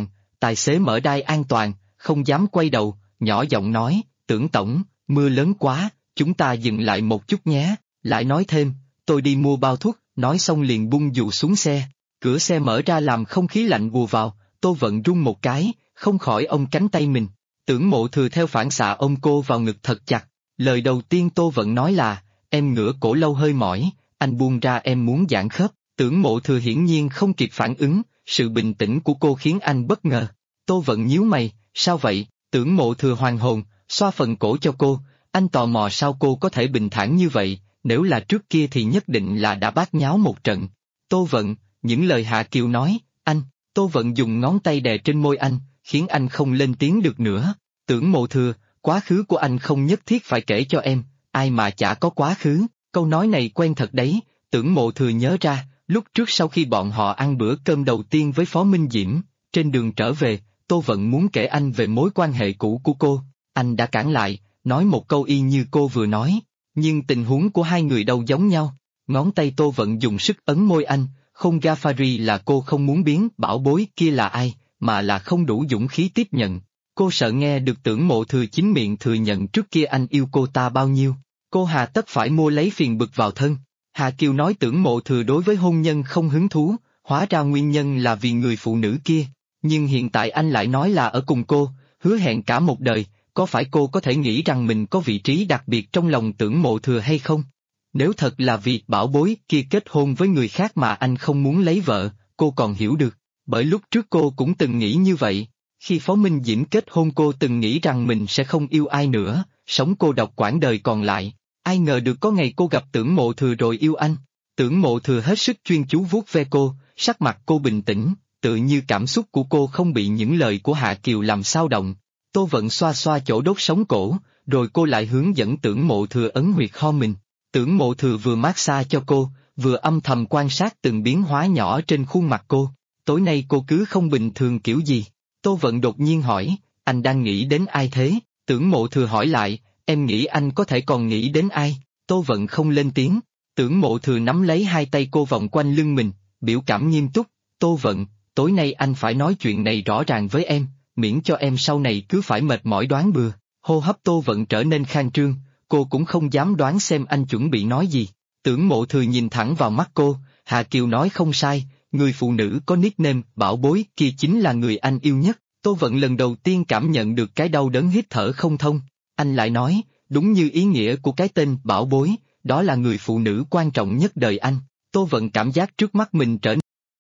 Tài xế mở đai an toàn, không dám quay đầu, nhỏ giọng nói, Tưởng tổng, mưa lớn quá, chúng ta dừng lại một chút nhé, lại nói thêm, tôi đi mua bao thuốc, nói xong liền bung dù xuống xe. Cửa xe mở ra làm không khí lạnh ùa vào, Tô Vận run một cái, không khỏi ôm cánh tay mình. Tưởng Mộ Thừa theo phản xạ ôm cô vào ngực thật chặt. Lời đầu tiên Tô Vận nói là, em ngửa cổ lâu hơi mỏi, anh buông ra em muốn giãn khớp. Tưởng Mộ Thừa hiển nhiên không kịp phản ứng, sự bình tĩnh của cô khiến anh bất ngờ. Tô Vận nhíu mày, sao vậy? Tưởng Mộ Thừa hoàn hồn, xoa phần cổ cho cô, anh tò mò sao cô có thể bình thản như vậy, nếu là trước kia thì nhất định là đã bát nháo một trận. Tô Vận, những lời Hạ Kiều nói, anh, Tô Vận dùng ngón tay đè trên môi anh, khiến anh không lên tiếng được nữa. Tưởng Mộ Thừa, quá khứ của anh không nhất thiết phải kể cho em, ai mà chả có quá khứ, câu nói này quen thật đấy. Tưởng Mộ Thừa nhớ ra, lúc trước sau khi bọn họ ăn bữa cơm đầu tiên với Phó Minh Diễm, trên đường trở về, Tô Vận muốn kể anh về mối quan hệ cũ của cô, anh đã cản lại, nói một câu y như cô vừa nói, nhưng tình huống của hai người đâu giống nhau. Ngón tay Tô Vận dùng sức ấn môi anh, không Ghaffari là cô không muốn biến bảo bối kia là ai, mà là không đủ dũng khí tiếp nhận. Cô sợ nghe được Tưởng Mộ Thừa chính miệng thừa nhận trước kia anh yêu cô ta bao nhiêu. Cô hà tất phải mua lấy phiền bực vào thân. Hà Kiều nói Tưởng Mộ Thừa đối với hôn nhân không hứng thú, hóa ra nguyên nhân là vì người phụ nữ kia. Nhưng hiện tại anh lại nói là ở cùng cô, hứa hẹn cả một đời, có phải cô có thể nghĩ rằng mình có vị trí đặc biệt trong lòng Tưởng Mộ Thừa hay không? Nếu thật là vì bảo bối kia kết hôn với người khác mà anh không muốn lấy vợ, cô còn hiểu được, bởi lúc trước cô cũng từng nghĩ như vậy. Khi Phó Minh Diễm kết hôn cô từng nghĩ rằng mình sẽ không yêu ai nữa, sống cô độc quãng đời còn lại. Ai ngờ được có ngày cô gặp Tưởng Mộ Thừa rồi yêu anh. Tưởng Mộ Thừa hết sức chuyên chú vuốt ve cô, sắc mặt cô bình tĩnh, tự như cảm xúc của cô không bị những lời của Hạ Kiều làm xao động. Tô Vận xoa xoa chỗ đốt sống cổ, rồi cô lại hướng dẫn Tưởng Mộ Thừa ấn huyệt ho mình. Tưởng Mộ Thừa vừa massage cho cô, vừa âm thầm quan sát từng biến hóa nhỏ trên khuôn mặt cô. Tối nay cô cứ không bình thường kiểu gì? Tô Vận đột nhiên hỏi, anh đang nghĩ đến ai thế? Tưởng Mộ Thừa hỏi lại, em nghĩ anh có thể còn nghĩ đến ai? Tô Vận không lên tiếng. Tưởng Mộ Thừa nắm lấy hai tay cô vòng quanh lưng mình, biểu cảm nghiêm túc. Tô Vận, tối nay anh phải nói chuyện này rõ ràng với em, miễn cho em sau này cứ phải mệt mỏi đoán bừa. Hô hấp Tô Vận trở nên khang trương, cô cũng không dám đoán xem anh chuẩn bị nói gì. Tưởng Mộ Thừa nhìn thẳng vào mắt cô, Hà Kiều nói không sai, người phụ nữ có nickname bảo bối kia chính là người anh yêu nhất. Tô Vận lần đầu tiên cảm nhận được cái đau đớn hít thở không thông. Anh lại nói, đúng như ý nghĩa của cái tên bảo bối, đó là người phụ nữ quan trọng nhất đời anh. Tô Vận cảm giác trước mắt mình trở nên.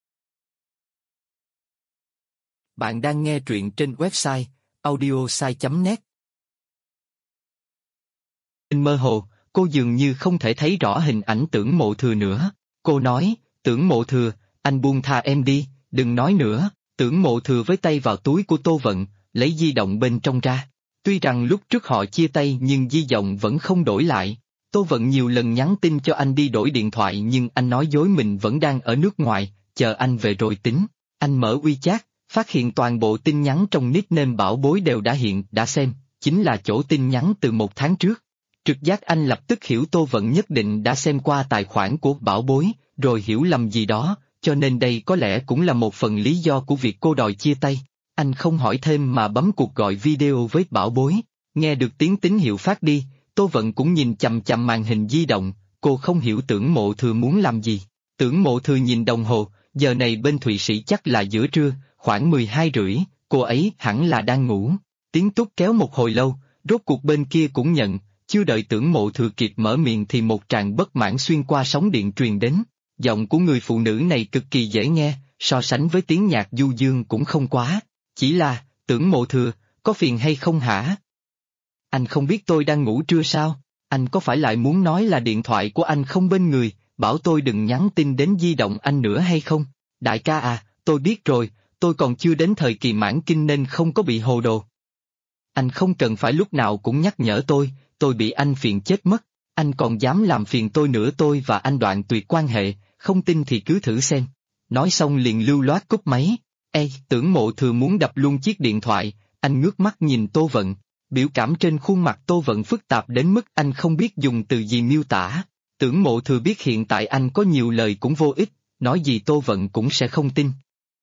Bạn đang nghe truyện trên website audiosai.net. Mơ hồ, cô dường như không thể thấy rõ hình ảnh Tưởng Mộ Thừa nữa. Cô nói, Tưởng Mộ Thừa, anh buông tha em đi, đừng nói nữa. Tưởng Mộ Thừa với tay vào túi của Tô Vận, lấy di động bên trong ra. Tuy rằng lúc trước họ chia tay nhưng di động vẫn không đổi lại. Tô Vận nhiều lần nhắn tin cho anh đi đổi điện thoại nhưng anh nói dối mình vẫn đang ở nước ngoài, chờ anh về rồi tính. Anh mở WeChat, phát hiện toàn bộ tin nhắn trong nickname bảo bối đều đã xem, chính là chỗ tin nhắn từ một tháng trước. Trực giác anh lập tức hiểu Tô Vận nhất định đã xem qua tài khoản của bảo bối, rồi hiểu lầm gì đó, cho nên đây có lẽ cũng là một phần lý do của việc cô đòi chia tay. Anh không hỏi thêm mà bấm cuộc gọi video với bảo bối, nghe được tiếng tín hiệu phát đi, Tô Vận cũng nhìn chằm chằm màn hình di động, cô không hiểu Tưởng Mộ Thừa muốn làm gì. Tưởng Mộ Thừa nhìn đồng hồ, giờ này bên Thụy Sĩ chắc là giữa trưa, khoảng 12:30, cô ấy hẳn là đang ngủ. Tiếng tút kéo một hồi lâu, rốt cuộc bên kia cũng nhận, chưa đợi Tưởng Mộ Thừa kịp mở miệng thì một tràng bất mãn xuyên qua sóng điện truyền đến. Giọng của người phụ nữ này cực kỳ dễ nghe, so sánh với tiếng nhạc du dương cũng không quá. Chỉ là, Tưởng Mộ Thừa, có phiền hay không hả? Anh không biết tôi đang ngủ trưa sao? Anh có phải lại muốn nói là điện thoại của anh không bên người, bảo tôi đừng nhắn tin đến di động anh nữa hay không? Đại ca à, tôi biết rồi, tôi còn chưa đến thời kỳ mãn kinh nên không có bị hồ đồ. Anh không cần phải lúc nào cũng nhắc nhở tôi bị anh phiền chết mất. Anh còn dám làm phiền tôi nữa, tôi và anh đoạn tuyệt quan hệ, không tin thì cứ thử xem. Nói xong liền lưu loát cúp máy. Ê, Tưởng Mộ Thừa muốn đập luôn chiếc điện thoại, anh ngước mắt nhìn Tô Vận. Biểu cảm trên khuôn mặt Tô Vận phức tạp đến mức anh không biết dùng từ gì miêu tả. Tưởng Mộ Thừa biết hiện tại anh có nhiều lời cũng vô ích, nói gì Tô Vận cũng sẽ không tin.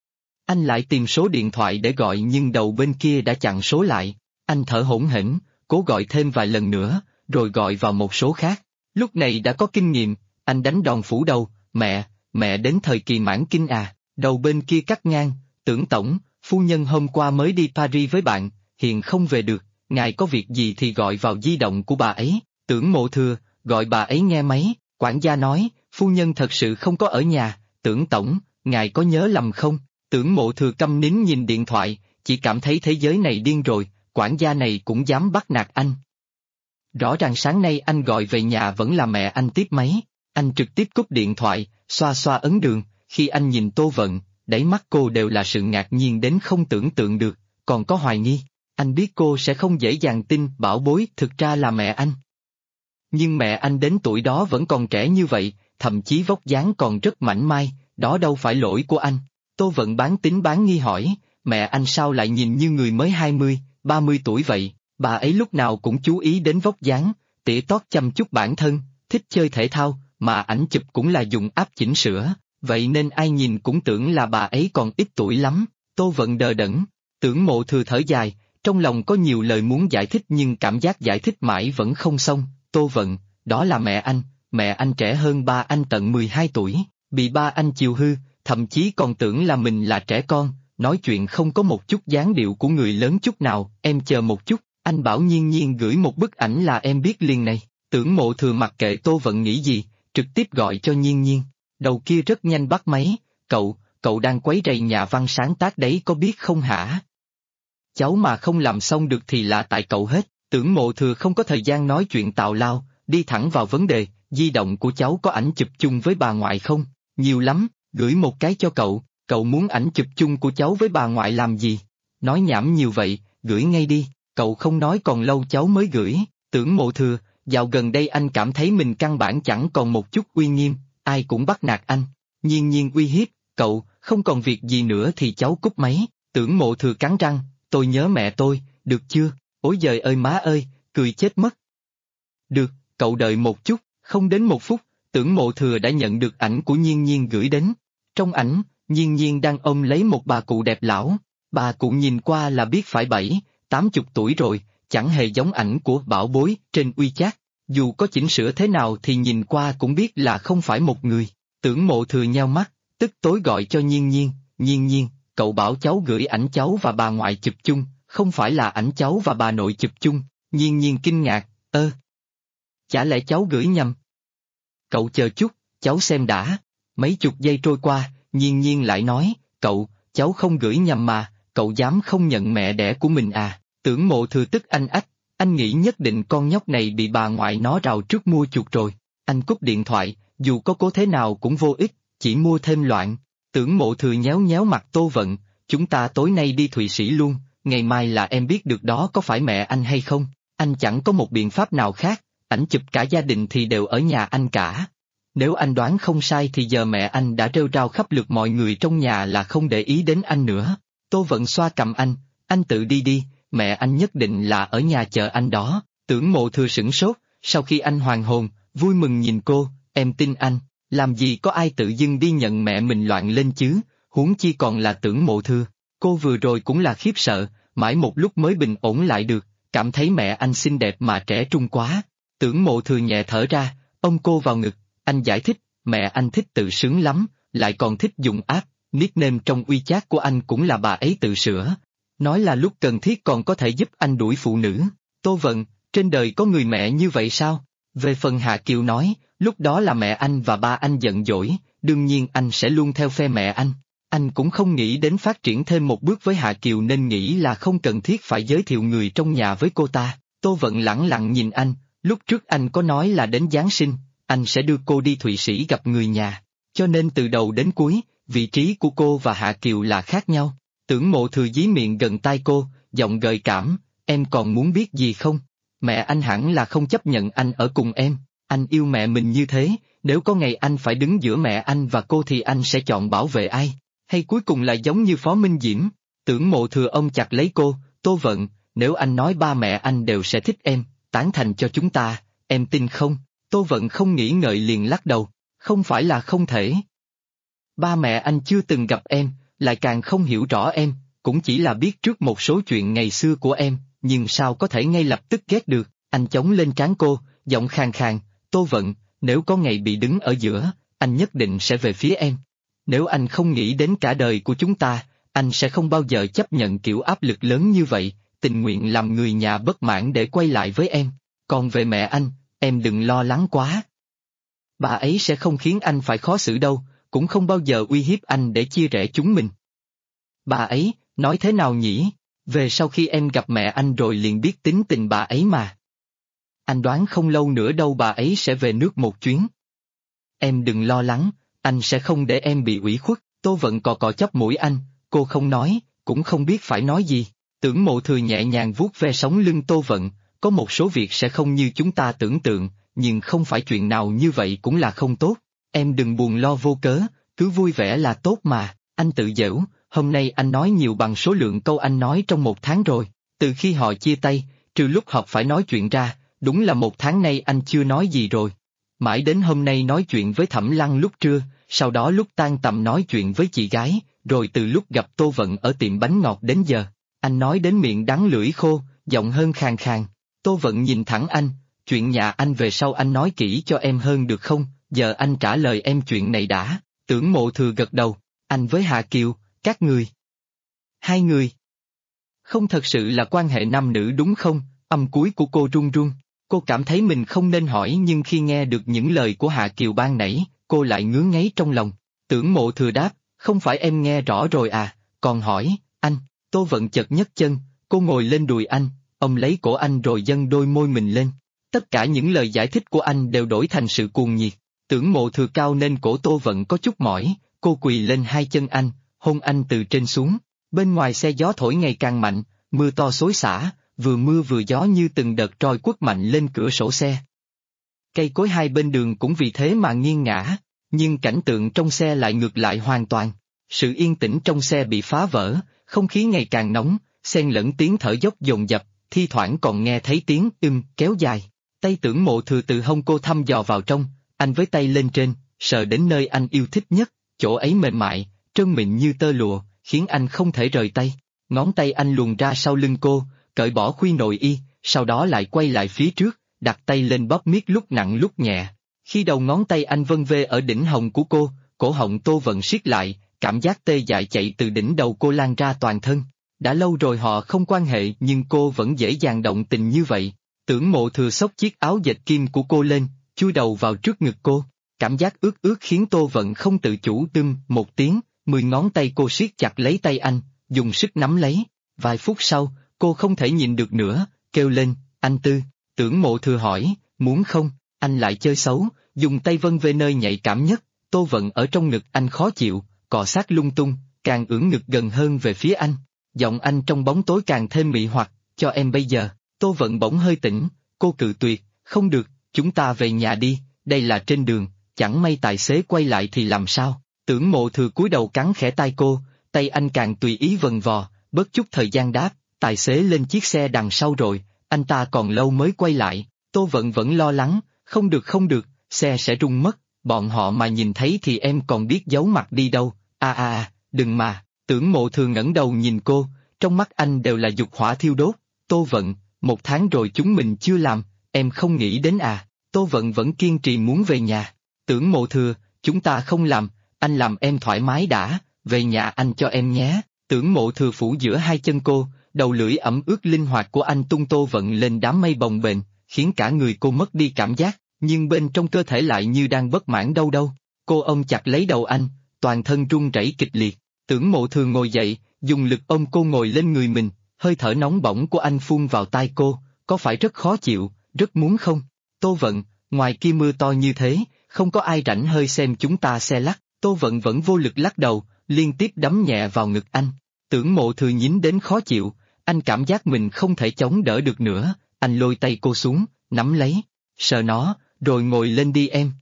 Anh lại tìm số điện thoại để gọi nhưng đầu bên kia đã chặn số lại. Anh thở hổn hển, cố gọi thêm vài lần nữa, rồi gọi vào một số khác. Lúc này đã có kinh nghiệm, anh đánh đòn phủ đầu, mẹ đến thời kỳ mãn kinh à, đầu bên kia cắt ngang, Tưởng tổng, phu nhân hôm qua mới đi Paris với bạn, hiện không về được, ngài có việc gì thì gọi vào di động của bà ấy, Tưởng Mộ Thừa, gọi bà ấy nghe máy, quản gia nói, phu nhân thật sự không có ở nhà, Tưởng tổng, ngài có nhớ lầm không? Tưởng Mộ Thừa câm nín nhìn điện thoại, chỉ cảm thấy thế giới này điên rồi, quản gia này cũng dám bắt nạt anh. Rõ ràng sáng nay anh gọi về nhà vẫn là mẹ anh tiếp máy, anh trực tiếp cúp điện thoại, xoa xoa ấn đường, khi anh nhìn Tô Vận, đáy mắt cô đều là sự ngạc nhiên đến không tưởng tượng được, còn có hoài nghi. Anh biết cô sẽ không dễ dàng tin bảo bối thực ra là mẹ anh. Nhưng mẹ anh đến tuổi đó vẫn còn trẻ như vậy, thậm chí vóc dáng còn rất mảnh mai, đó đâu phải lỗi của anh. Tô Vận bán tín bán nghi hỏi, mẹ anh sao lại nhìn như người mới 20, 30 tuổi vậy, bà ấy lúc nào cũng chú ý đến vóc dáng, tỉa tót chăm chút bản thân, thích chơi thể thao, mà ảnh chụp cũng là dùng app chỉnh sửa, vậy nên ai nhìn cũng tưởng là bà ấy còn ít tuổi lắm. Tô Vận đờ đẫn, Tưởng Mộ Thừa thở dài, trong lòng có nhiều lời muốn giải thích nhưng cảm giác giải thích mãi vẫn không xong. Tô Vận, đó là mẹ anh trẻ hơn ba anh tận 12 tuổi, bị ba anh chiều hư, thậm chí còn tưởng là mình là trẻ con, nói chuyện không có một chút dáng điệu của người lớn chút nào. Em chờ một chút, anh bảo Nhiên Nhiên gửi một bức ảnh là em biết liền này. Tưởng Mộ Thừa mặc kệ Tô Vận nghĩ gì, trực tiếp gọi cho Nhiên Nhiên. Đầu kia rất nhanh bắt máy, cậu đang quấy rầy nhà văn sáng tác đấy có biết không hả? Cháu mà không làm xong được thì là tại cậu hết. Tưởng Mộ Thừa không có thời gian nói chuyện tào lao, đi thẳng vào vấn đề, di động của cháu có ảnh chụp chung với bà ngoại không? Nhiều lắm, gửi một cái cho cậu muốn ảnh chụp chung của cháu với bà ngoại làm gì? Nói nhảm nhiều vậy, gửi ngay đi, cậu không nói còn lâu cháu mới gửi. Tưởng Mộ Thừa, dạo gần đây anh cảm thấy mình căn bản chẳng còn một chút uy nghiêm, ai cũng bắt nạt anh. Nhiên Nhiên uy hiếp, cậu, không còn việc gì nữa thì cháu cúp máy. Tưởng Mộ Thừa cắn răng, tôi nhớ mẹ tôi, được chưa? Ôi giời ơi má ơi, cười chết mất. Được, cậu đợi một chút, không đến một phút, Tưởng Mộ Thừa đã nhận được ảnh của Nhiên Nhiên gửi đến. Trong ảnh, Nhiên Nhiên đang ôm lấy một bà cụ đẹp lão, bà cụ nhìn qua là biết phải 70, 80 tuổi rồi, chẳng hề giống ảnh của bảo bối trên WeChat. Dù có chỉnh sửa thế nào thì nhìn qua cũng biết là không phải một người. Tưởng Mộ Thừa nheo mắt, tức tối gọi cho Nhiên Nhiên, Nhiên Nhiên, cậu bảo cháu gửi ảnh cháu và bà ngoại chụp chung, không phải là ảnh cháu và bà nội chụp chung. Nhiên Nhiên kinh ngạc, chả lẽ cháu gửi nhầm? Cậu chờ chút, cháu xem đã. Mấy chục giây trôi qua, Nhiên Nhiên lại nói, cháu không gửi nhầm mà, cậu dám không nhận mẹ đẻ của mình à? Tưởng Mộ Thừa tức anh ách, anh nghĩ nhất định con nhóc này bị bà ngoại nó rào trước mua chuộc rồi. Anh cúp điện thoại, dù có cố thế nào cũng vô ích, chỉ mua thêm loạn. Tưởng Mộ Thừa nhéo nhéo mặt Tô Vận, chúng ta tối nay đi Thụy Sĩ luôn, ngày mai là em biết được đó có phải mẹ anh hay không, anh chẳng có một biện pháp nào khác, ảnh chụp cả gia đình thì đều ở nhà anh cả. Nếu anh đoán không sai thì giờ mẹ anh đã rêu rao khắp lượt mọi người trong nhà là không để ý đến anh nữa. Tô Vận xoa cầm anh tự đi đi, mẹ anh nhất định là ở nhà chờ anh đó. Tưởng Mộ Thừa sửng sốt, sau khi anh hoàn hồn, vui mừng nhìn cô, em tin anh, làm gì có ai tự dưng đi nhận mẹ mình loạn lên chứ, huống chi còn là Tưởng Mộ Thừa. Cô vừa rồi cũng là khiếp sợ, mãi một lúc mới bình ổn lại được, cảm thấy mẹ anh xinh đẹp mà trẻ trung quá. Tưởng Mộ Thừa nhẹ thở ra, ôm cô vào ngực, anh giải thích, mẹ anh thích tự sướng lắm, lại còn thích dùng app, nickname trong WeChat của anh cũng là bà ấy tự sửa. Nói là lúc cần thiết còn có thể giúp anh đuổi phụ nữ. Tô Vận, trên đời có người mẹ như vậy sao? Về phần Hạ Kiều nói, lúc đó là mẹ anh và ba anh giận dỗi, đương nhiên anh sẽ luôn theo phe mẹ anh. Anh cũng không nghĩ đến phát triển thêm một bước với Hạ Kiều nên nghĩ là không cần thiết phải giới thiệu người trong nhà với cô ta. Tô Vận lẳng lặng nhìn anh, lúc trước anh có nói là đến Giáng sinh, anh sẽ đưa cô đi Thụy Sĩ gặp người nhà. Cho nên từ đầu đến cuối, vị trí của cô và Hạ Kiều là khác nhau. Tưởng Mộ Thừa dí miệng gần tai cô, giọng gợi cảm, em còn muốn biết gì không? Mẹ anh hẳn là không chấp nhận anh ở cùng em, anh yêu mẹ mình như thế, nếu có ngày anh phải đứng giữa mẹ anh và cô thì anh sẽ chọn bảo vệ ai? Hay cuối cùng lại giống như Phó Minh Diễm? Tưởng Mộ Thừa ôm chặt lấy cô, Tô Vận, nếu anh nói ba mẹ anh đều sẽ thích em, tán thành cho chúng ta, em tin không? Tô Vận không nghĩ ngợi liền lắc đầu, không phải là không thể. Ba mẹ anh chưa từng gặp em, lại càng không hiểu rõ em, cũng chỉ là biết trước một số chuyện ngày xưa của em, nhưng sao có thể ngay lập tức ghét được, anh chống lên trán cô, giọng khàn khàn, Tô Vận, nếu có ngày bị đứng ở giữa, anh nhất định sẽ về phía em. Nếu anh không nghĩ đến cả đời của chúng ta, anh sẽ không bao giờ chấp nhận kiểu áp lực lớn như vậy, tình nguyện làm người nhà bất mãn để quay lại với em. Còn về mẹ anh, em đừng lo lắng quá. Bà ấy sẽ không khiến anh phải khó xử đâu, cũng không bao giờ uy hiếp anh để chia rẽ chúng mình. Bà ấy, nói thế nào nhỉ? Về sau khi em gặp mẹ anh rồi liền biết tính tình bà ấy mà. Anh đoán không lâu nữa đâu bà ấy sẽ về nước một chuyến. Em đừng lo lắng, anh sẽ không để em bị ủy khuất. Tô Vận cọ cọ chóp mũi anh, cô không nói, cũng không biết phải nói gì. Tưởng Mộ Thừa nhẹ nhàng vuốt ve sống lưng Tô Vận, có một số việc sẽ không như chúng ta tưởng tượng, nhưng không phải chuyện nào như vậy cũng là không tốt. Em đừng buồn lo vô cớ, cứ vui vẻ là tốt mà. Anh tự giễu, hôm nay anh nói nhiều bằng số lượng câu anh nói trong một tháng rồi. Từ khi họ chia tay, trừ lúc họp phải nói chuyện ra, đúng là một tháng nay anh chưa nói gì rồi. Mãi đến hôm nay nói chuyện với Thẩm Lăng lúc trưa, sau đó lúc tan tầm nói chuyện với chị gái, rồi từ lúc gặp Tô Vận ở tiệm bánh ngọt đến giờ. Anh nói đến miệng đắng lưỡi khô, giọng hơn khàn khàn. Tô Vận nhìn thẳng anh, chuyện nhà anh về sau anh nói kỹ cho em hơn được không, giờ anh trả lời em chuyện này đã. Tưởng Mộ Thừa gật đầu, anh với Hà Kiều, các người. Hai người. Không thật sự là quan hệ nam nữ đúng không? Âm cuối của cô run run. Cô cảm thấy mình không nên hỏi nhưng khi nghe được những lời của Hạ Kiều ban nãy, cô lại ngứa ngáy trong lòng. Tưởng Mộ Thừa đáp, không phải em nghe rõ rồi à, còn hỏi, anh. Tô Vận chợt nhấc chân, cô ngồi lên đùi anh, ông lấy cổ anh rồi dâng đôi môi mình lên. Tất cả những lời giải thích của anh đều đổi thành sự cuồng nhiệt. Tưởng Mộ Thừa cao nên cổ Tô Vận có chút mỏi, cô quỳ lên hai chân anh, hôn anh từ trên xuống. Bên ngoài xe gió thổi ngày càng mạnh, mưa to xối xả, vừa mưa vừa gió như từng đợt trôi quất mạnh lên cửa sổ xe. Cây cối hai bên đường cũng vì thế mà nghiêng ngã, nhưng cảnh tượng trong xe lại ngược lại hoàn toàn. Sự yên tĩnh trong xe bị phá vỡ, không khí ngày càng nóng, xen lẫn tiếng thở dốc dồn dập, thi thoảng còn nghe thấy tiếng kéo dài. Tay Tưởng Mộ Thừa từ hông cô thăm dò vào trong, anh với tay lên trên, sờ đến nơi anh yêu thích nhất, chỗ ấy mềm mại, trơn mịn như tơ lụa, khiến anh không thể rời tay. Ngón tay anh luồn ra sau lưng cô, cởi bỏ khuy nội y, sau đó lại quay lại phía trước, đặt tay lên bóp miết lúc nặng lúc nhẹ. Khi đầu ngón tay anh vân vê ở đỉnh hồng của cô, cổ họng Tô Vận siết lại, cảm giác tê dại chạy từ đỉnh đầu cô lan ra toàn thân. Đã lâu rồi họ không quan hệ nhưng cô vẫn dễ dàng động tình như vậy. Tưởng Mộ Thừa xốc chiếc áo dệt kim của cô lên, chui đầu vào trước ngực cô. Cảm giác ướt ướt khiến Tô Vận không tự chủ một tiếng, 10 ngón tay cô siết chặt lấy tay anh, dùng sức nắm lấy. Vài phút sau, cô không thể nhịn được nữa, kêu lên, anh Tư. Tưởng Mộ Thừa hỏi, muốn không? Anh lại chơi xấu, dùng tay vân về nơi nhạy cảm nhất. Tô Vận ở trong ngực anh khó chịu, cọ sát lung tung, càng ưỡn ngực gần hơn về phía anh. Giọng anh trong bóng tối càng thêm mị hoặc, cho em bây giờ. Tô Vận bỗng hơi tỉnh, cô cự tuyệt, không được, chúng ta về nhà đi, đây là trên đường, chẳng may tài xế quay lại thì làm sao? Tưởng Mộ Thừa cúi đầu cắn khẽ tai cô, tay anh càng tùy ý vần vò, bớt chút thời gian đáp, tài xế lên chiếc xe đằng sau rồi, anh ta còn lâu mới quay lại. Tô Vận vẫn lo lắng, không được, xe sẽ rung mất, bọn họ mà nhìn thấy thì em còn biết giấu mặt đi đâu, đừng mà. Tưởng Mộ Thừa ngẩng đầu nhìn cô, trong mắt anh đều là dục hỏa thiêu đốt. Tô Vận, 1 tháng rồi chúng mình chưa làm, em không nghĩ đến à? Tô Vận vẫn kiên trì muốn về nhà. Tưởng Mộ Thừa, chúng ta không làm, anh làm em thoải mái đã, về nhà anh cho em nhé. Tưởng Mộ Thừa phủ giữa hai chân cô, đầu lưỡi ẩm ướt linh hoạt của anh tung Tô Vận lên đám mây bồng bềnh, khiến cả người cô mất đi cảm giác, nhưng bên trong cơ thể lại như đang bất mãn đâu. Cô ôm chặt lấy đầu anh, toàn thân run rẩy kịch liệt. Tưởng Mộ Thừa ngồi dậy, dùng lực ôm cô ngồi lên người mình, hơi thở nóng bỏng của anh phun vào tai cô, có phải rất khó chịu, rất muốn không? Tô Vận, ngoài kia mưa to như thế, không có ai rảnh hơi xem chúng ta xe lắc. Tô Vận vẫn vô lực lắc đầu, liên tiếp đấm nhẹ vào ngực anh. Tưởng Mộ Thừa nhín đến khó chịu, anh cảm giác mình không thể chống đỡ được nữa, anh lôi tay cô xuống, nắm lấy, sờ nó, rồi ngồi lên đi em.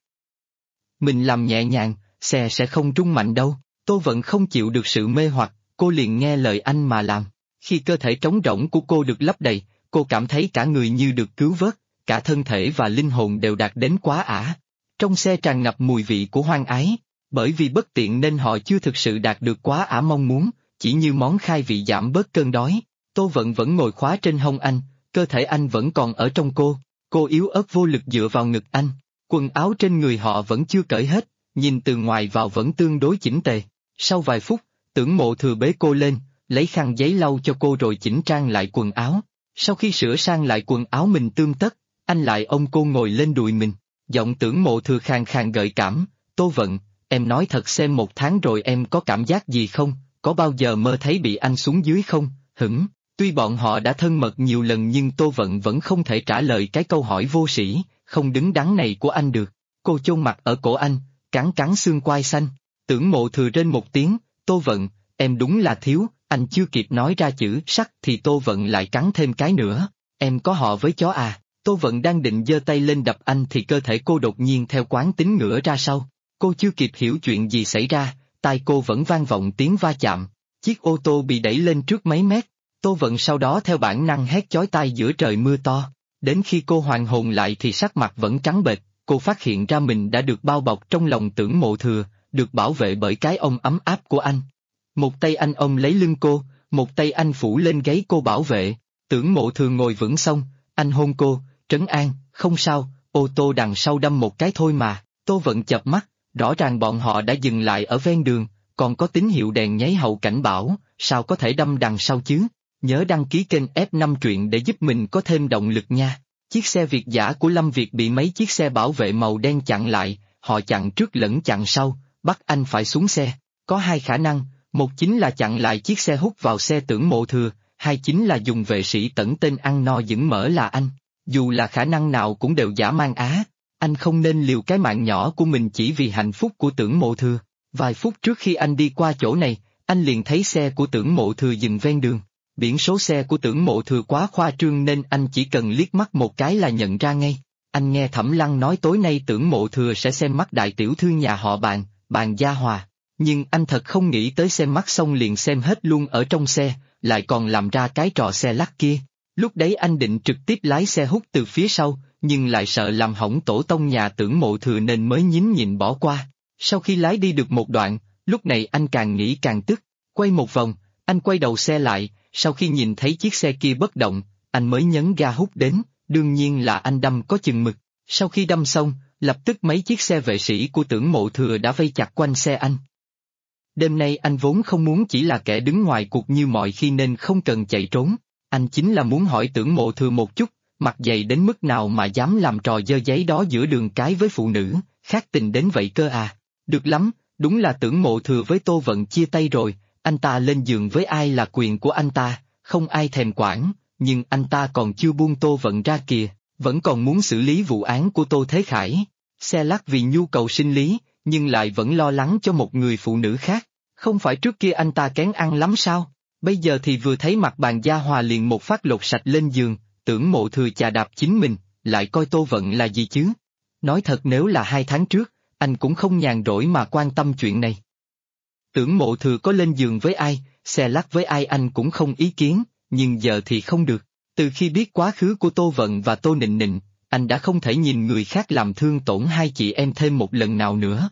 Mình làm nhẹ nhàng, xe sẽ không rung mạnh đâu. Tô Vận không chịu được sự mê hoặc, cô liền nghe lời anh mà làm. Khi cơ thể trống rỗng của cô được lấp đầy, cô cảm thấy cả người như được cứu vớt, cả thân thể và linh hồn đều đạt đến quá ả. Trong xe tràn ngập mùi vị của hoang ái. Bởi vì bất tiện nên họ chưa thực sự đạt được quá ả mong muốn, chỉ như món khai vị giảm bớt cơn đói. Tô Vận vẫn ngồi khóa trên hông anh, cơ thể anh vẫn còn ở trong cô yếu ớt vô lực dựa vào ngực anh. Quần áo trên người họ vẫn chưa cởi hết, nhìn từ ngoài vào vẫn tương đối chỉnh tề. Sau vài phút, Tưởng Mộ Thừa bế cô lên, lấy khăn giấy lau cho cô rồi chỉnh trang lại quần áo. Sau khi sửa sang lại quần áo mình tươm tất, anh lại ôm cô ngồi lên đùi mình. Giọng Tưởng Mộ Thừa khàn khàn gợi cảm, Tô Vận, em nói thật xem 1 tháng rồi em có cảm giác gì không, có bao giờ mơ thấy bị anh xuống dưới không, hửng. Tuy bọn họ đã thân mật nhiều lần nhưng Tô Vận vẫn không thể trả lời cái câu hỏi vô sĩ, không đứng đắn này của anh được. Cô chôn mặt ở cổ anh, cắn cắn xương quai xanh. Tưởng Mộ Thừa rên một tiếng, Tô Vận, em đúng là thiếu, anh chưa kịp nói ra chữ sắc thì Tô Vận lại cắn thêm cái nữa, em có họ với chó à. Tô Vận đang định giơ tay lên đập anh thì cơ thể cô đột nhiên theo quán tính ngửa ra sau. Cô chưa kịp hiểu chuyện gì xảy ra, tai cô vẫn vang vọng tiếng va chạm. Chiếc ô tô bị đẩy lên trước mấy mét. Tô Vận sau đó theo bản năng hét chói tai giữa trời mưa to. Đến khi cô hoàn hồn lại thì sắc mặt vẫn trắng bệch, cô phát hiện ra mình đã được bao bọc trong lòng Tưởng Mộ Thừa, được bảo vệ bởi cái ôm ấm áp của anh. Một tay anh ôm lấy lưng cô, một tay anh phủ lên gáy cô bảo vệ. Tưởng Mộ Thừa ngồi vững xong, anh hôn cô, trấn an, không sao, ô tô đằng sau đâm một cái thôi mà. Tô Vận chợp mắt, rõ ràng bọn họ đã dừng lại ở ven đường, còn có tín hiệu đèn nháy hậu cảnh bảo, sao có thể đâm đằng sau chứ? Nhớ đăng ký kênh F5 truyện để giúp mình có thêm động lực nha. Chiếc xe Việt dã của Lâm Việt bị mấy chiếc xe bảo vệ màu đen chặn lại, họ chặn trước lẫn chặn sau, bắt anh phải xuống xe. Có 2 khả năng, một chính là chặn lại chiếc xe hút vào xe Tưởng Mộ Thừa, 2 chính là dùng vệ sĩ tẩn tên ăn no dững mỡ là anh. Dù là khả năng nào cũng đều dã man á, anh không nên liều cái mạng nhỏ của mình chỉ vì hạnh phúc của Tưởng Mộ Thừa. Vài phút trước khi anh đi qua chỗ này, anh liền thấy xe của Tưởng Mộ Thừa dừng ven đường. Biển số xe của Tưởng Mộ Thừa quá khoa trương nên anh chỉ cần liếc mắt một cái là nhận ra ngay. Anh nghe Thẩm Lăng nói tối nay Tưởng Mộ Thừa sẽ xem mắt đại tiểu thư nhà họ Bàn Gia Hòa. Nhưng anh thật không nghĩ tới xem mắt xong liền xem hết luôn ở trong xe, lại còn làm ra cái trò xe lắc kia. Lúc đấy anh định trực tiếp lái xe hút từ phía sau, nhưng lại sợ làm hỏng tổ tông nhà Tưởng Mộ Thừa nên mới nhím nhịn bỏ qua. Sau khi lái đi được một đoạn, lúc này anh càng nghĩ càng tức. Quay một vòng, anh quay đầu xe lại, sau khi nhìn thấy chiếc xe kia bất động, anh mới nhấn ga hút đến, đương nhiên là anh đâm có chừng mực. Sau khi đâm xong, lập tức mấy chiếc xe vệ sĩ của Tưởng Mộ Thừa đã vây chặt quanh xe anh. Đêm nay anh vốn không muốn chỉ là kẻ đứng ngoài cuộc như mọi khi nên không cần chạy trốn, anh chính là muốn hỏi Tưởng Mộ Thừa một chút, mặt dày đến mức nào mà dám làm trò dơ giấy đó giữa đường cái với phụ nữ, khác tình đến vậy cơ à. Được lắm, đúng là Tưởng Mộ Thừa với Tô Vận chia tay rồi, anh ta lên giường với ai là quyền của anh ta, không ai thèm quản, nhưng anh ta còn chưa buông Tô Vận ra kìa, vẫn còn muốn xử lý vụ án của Tô Thế Khải. Xe lắc vì nhu cầu sinh lý, nhưng lại vẫn lo lắng cho một người phụ nữ khác. Không phải trước kia anh ta kén ăn lắm sao? Bây giờ thì vừa thấy mặt Bàn Gia Hòa liền một phát lột sạch lên giường, Tưởng Mộ Thừa chà đạp chính mình, lại coi Tô Vận là gì chứ? Nói thật nếu là 2 tháng trước, anh cũng không nhàn rỗi mà quan tâm chuyện này. Tưởng Mộ Thừa có lên giường với ai, xe lắc với ai anh cũng không ý kiến, nhưng giờ thì không được. Từ khi biết quá khứ của Tô Vận và Tô Nịnh Nịnh, anh đã không thể nhìn người khác làm thương tổn hai chị em thêm một lần nào nữa.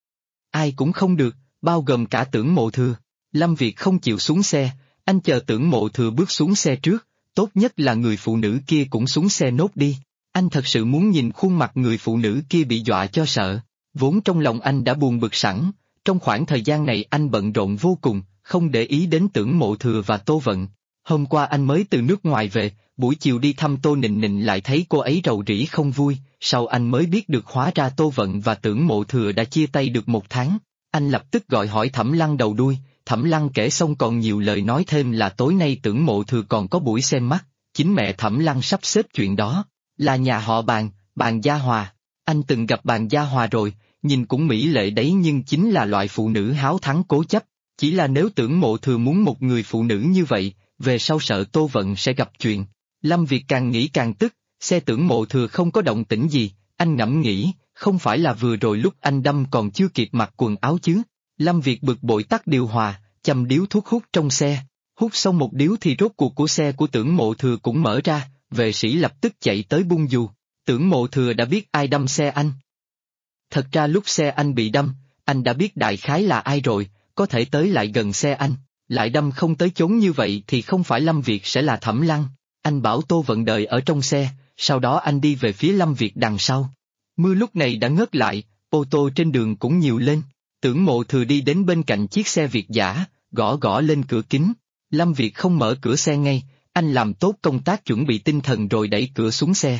Ai cũng không được, bao gồm cả Tưởng Mộ Thừa. Lâm Việt không chịu xuống xe, anh chờ Tưởng Mộ Thừa bước xuống xe trước, tốt nhất là người phụ nữ kia cũng xuống xe nốt đi. Anh thật sự muốn nhìn khuôn mặt người phụ nữ kia bị dọa cho sợ. Vốn trong lòng anh đã buồn bực sẵn, trong khoảng thời gian này anh bận rộn vô cùng, không để ý đến Tưởng Mộ Thừa và Tô Vận. Hôm qua anh mới từ nước ngoài về, buổi chiều đi thăm Tô Nịnh Nịnh lại thấy cô ấy rầu rĩ không vui, sau anh mới biết được hóa ra Tô Vận và Tưởng Mộ Thừa đã chia tay được 1 tháng. Anh lập tức gọi hỏi Thẩm Lăng đầu đuôi, Thẩm Lăng kể xong còn nhiều lời nói thêm là tối nay Tưởng Mộ Thừa còn có buổi xem mắt, chính mẹ Thẩm Lăng sắp xếp chuyện đó, là nhà họ Bàn Gia Hòa. Anh từng gặp Bàn Gia Hòa rồi, nhìn cũng mỹ lệ đấy nhưng chính là loại phụ nữ háo thắng cố chấp, chỉ là nếu Tưởng Mộ Thừa muốn một người phụ nữ như vậy, về sau sợ Tô Vận sẽ gặp chuyện. Lâm Việt càng nghĩ càng tức, xe Tưởng Mộ Thừa không có động tĩnh gì, anh ngẫm nghĩ, không phải là vừa rồi lúc anh đâm còn chưa kịp mặc quần áo chứ. Lâm Việt bực bội tắt điều hòa, châm điếu thuốc hút trong xe, hút xong một điếu thì rốt cuộc của xe của Tưởng Mộ Thừa cũng mở ra, vệ sĩ lập tức chạy tới bung dù. Tưởng Mộ Thừa đã biết ai đâm xe anh. Thật ra lúc xe anh bị đâm, anh đã biết đại khái là ai rồi, có thể tới lại gần xe anh, lại đâm không tới chốn như vậy thì không phải Lâm Việt sẽ là Thẩm Lăng. Anh bảo Tô Vận đợi ở trong xe, sau đó anh đi về phía Lâm Việt đằng sau. Mưa lúc này đã ngớt lại, ô tô trên đường cũng nhiều lên. Tưởng Mộ Thừa đi đến bên cạnh chiếc xe Việt dã, gõ gõ lên cửa kính. Lâm Việt không mở cửa xe ngay, anh làm tốt công tác chuẩn bị tinh thần rồi đẩy cửa xuống xe.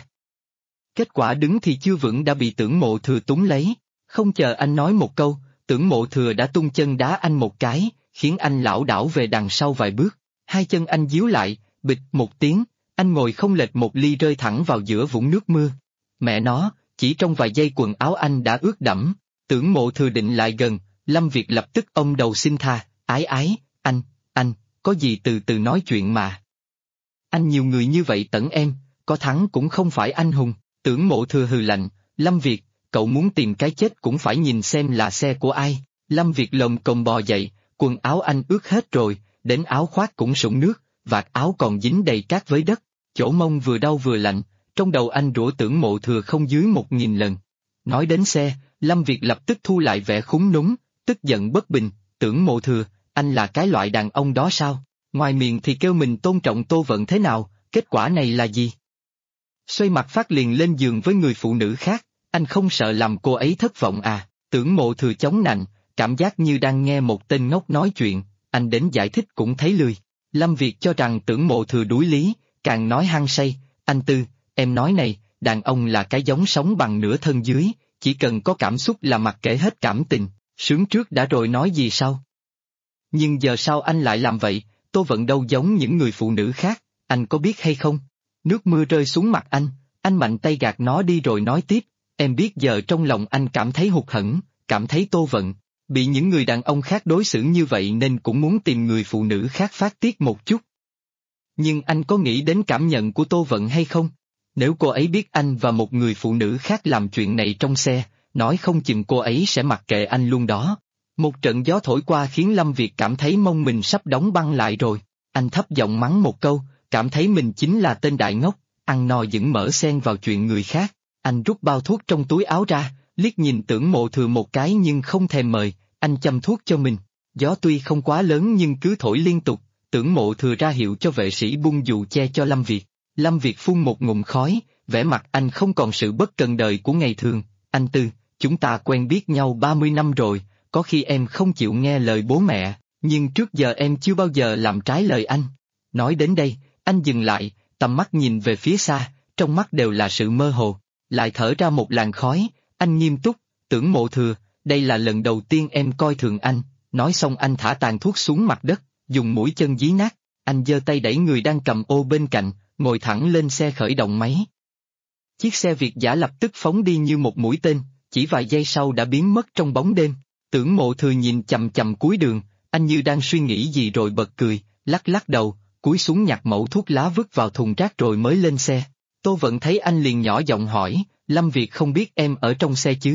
Kết quả đứng thì chưa vững đã bị Tưởng Mộ Thừa túm lấy. Không chờ anh nói một câu, Tưởng Mộ Thừa đã tung chân đá anh một cái, khiến anh lảo đảo về đằng sau vài bước. Hai chân anh díu lại, bịch một tiếng, anh ngồi không lệch một ly rơi thẳng vào giữa vũng nước mưa. Mẹ nó, chỉ trong vài giây quần áo anh đã ướt đẫm. Tưởng Mộ Thừa định lại gần, Lâm Việt lập tức ôm đầu xin tha, ái ái, anh, có gì từ từ nói chuyện mà. Anh nhiều người như vậy tẩn em, có thắng cũng không phải anh hùng. Tưởng Mộ Thừa hừ lạnh, Lâm Việt, cậu muốn tìm cái chết cũng phải nhìn xem là xe của ai. Lâm Việt lồm cồm bò dậy, quần áo anh ướt hết rồi, đến áo khoác cũng sũng nước, vạt áo còn dính đầy cát với đất, chỗ mông vừa đau vừa lạnh, trong đầu anh rủa Tưởng Mộ Thừa không dưới 1000 lần. Nói đến xe, Lâm Việt lập tức thu lại vẻ khúng núng, tức giận bất bình, Tưởng Mộ Thừa, anh là cái loại đàn ông đó sao? Ngoài miệng thì kêu mình tôn trọng Tô Vận thế nào, kết quả này là gì? Xoay mặt phát liền lên giường với người phụ nữ khác, anh không sợ làm cô ấy thất vọng à? Tưởng Mộ Thừa chống nạnh, cảm giác như đang nghe một tên ngốc nói chuyện, anh đến giải thích cũng thấy lười. Lâm Việt cho rằng Tưởng Mộ Thừa đuối lý, càng nói hăng say, anh Tư, em nói này, đàn ông là cái giống sống bằng nửa thân dưới, chỉ cần có cảm xúc là mặc kệ hết cảm tình, sướng trước đã rồi nói gì sau. Nhưng giờ sao anh lại làm vậy, Tô Vận đâu giống những người phụ nữ khác, anh có biết hay không? Nước mưa rơi xuống mặt anh mạnh tay gạt nó đi rồi nói tiếp, em biết giờ trong lòng anh cảm thấy hụt hẫng, cảm thấy Tô Vận bị những người đàn ông khác đối xử như vậy nên cũng muốn tìm người phụ nữ khác phát tiết một chút. Nhưng anh có nghĩ đến cảm nhận của Tô Vận hay không? Nếu cô ấy biết anh và một người phụ nữ khác làm chuyện này trong xe, nói không chừng cô ấy sẽ mặc kệ anh luôn đó. Một trận gió thổi qua khiến Lâm Việt cảm thấy mông mình sắp đóng băng lại rồi. Anh thấp giọng mắng một câu, cảm thấy mình chính là tên đại ngốc, ăn no dững mỡ xen vào chuyện người khác. Anh rút bao thuốc trong túi áo ra, liếc nhìn Tưởng Mộ Thừa một cái nhưng không thèm mời, anh châm thuốc cho mình. Gió tuy không quá lớn nhưng cứ thổi liên tục, Tưởng Mộ Thừa ra hiệu cho vệ sĩ bung dù che cho Lâm Việt. Lâm Việt phun một ngụm khói, vẻ mặt anh không còn sự bất cần đời của ngày thường. Anh Tư, chúng ta quen biết nhau 30 năm rồi, có khi em không chịu nghe lời bố mẹ, nhưng trước giờ em chưa bao giờ làm trái lời anh. Nói đến đây, anh dừng lại, tầm mắt nhìn về phía xa, trong mắt đều là sự mơ hồ, lại thở ra một làn khói, anh nghiêm túc, Tưởng Mộ Thừa, đây là lần đầu tiên em coi thường anh. Nói xong anh thả tàn thuốc xuống mặt đất, dùng mũi chân dí nát, anh giơ tay đẩy người đang cầm ô bên cạnh, ngồi thẳng lên xe khởi động máy. Chiếc xe Việt dã lập tức phóng đi như một mũi tên, chỉ vài giây sau đã biến mất trong bóng đêm. Tưởng Mộ Thừa nhìn chằm chằm cuối đường, anh như đang suy nghĩ gì rồi bật cười, lắc lắc đầu, cúi xuống nhặt mẩu thuốc lá vứt vào thùng rác rồi mới lên xe. Tô Vận thấy anh liền nhỏ giọng hỏi, Lâm Việt không biết em ở trong xe chứ?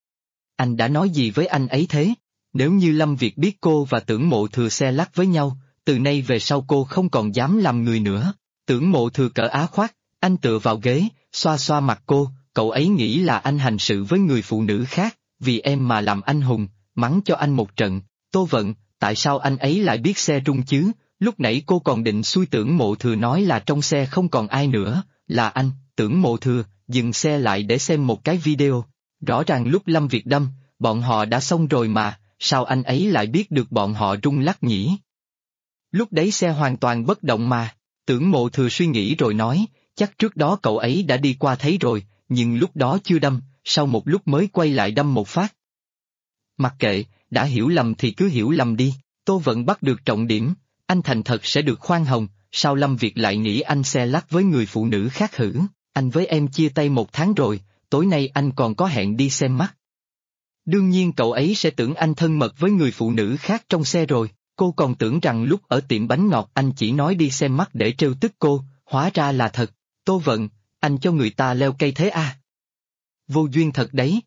Anh đã nói gì với anh ấy thế? Nếu như Lâm Việt biết cô và Tưởng Mộ Thừa xe lắc với nhau, từ nay về sau cô không còn dám làm người nữa. Tưởng Mộ Thừa cởi áo khoác, anh tựa vào ghế, xoa xoa mặt cô, cậu ấy nghĩ là anh hành sự với người phụ nữ khác, vì em mà làm anh hùng, mắng cho anh một trận. Tô Vận, tại sao anh ấy lại biết xe rung chứ? Lúc nãy cô còn định xui Tưởng Mộ Thừa nói là trong xe không còn ai nữa, là anh. Tưởng Mộ Thừa, dừng xe lại để xem một cái video. Rõ ràng lúc Lâm Việt đâm, bọn họ đã xong rồi mà, sao anh ấy lại biết được bọn họ rung lắc nhỉ? Lúc đấy xe hoàn toàn bất động mà. Tưởng Mộ Thừa suy nghĩ rồi nói, chắc trước đó cậu ấy đã đi qua thấy rồi, nhưng lúc đó chưa đâm, sau một lúc mới quay lại đâm một phát. Mặc kệ, đã hiểu lầm thì cứ hiểu lầm đi. Tô Vận bắt được trọng điểm, anh thành thật sẽ được khoan hồng, sao Lâm Việt lại nghĩ anh xe lắc với người phụ nữ khác hử? Anh với em chia tay 1 tháng rồi, tối nay anh còn có hẹn đi xem mắt. Đương nhiên cậu ấy sẽ tưởng anh thân mật với người phụ nữ khác trong xe rồi, cô còn tưởng rằng lúc ở tiệm bánh ngọt anh chỉ nói đi xem mắt để trêu tức cô, hóa ra là thật. Tô Vận, anh cho người ta leo cây thế à? Vô duyên thật đấy.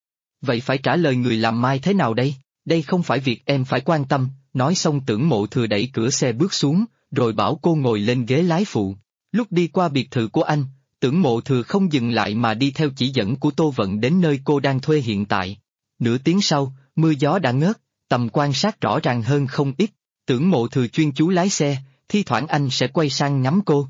Vậy phải trả lời người làm mai thế nào đây? Đây không phải việc em phải quan tâm. Nói xong Tưởng Mộ Thừa đẩy cửa xe bước xuống, rồi bảo cô ngồi lên ghế lái phụ. Lúc đi qua biệt thự của anh, Tưởng Mộ Thừa không dừng lại mà đi theo chỉ dẫn của Tô Vận đến nơi cô đang thuê hiện tại. Nửa tiếng sau, Mưa gió đã ngớt, tầm quan sát rõ ràng hơn không ít. Tưởng Mộ Thừa chuyên chú lái xe, thi thoảng anh sẽ quay sang ngắm cô.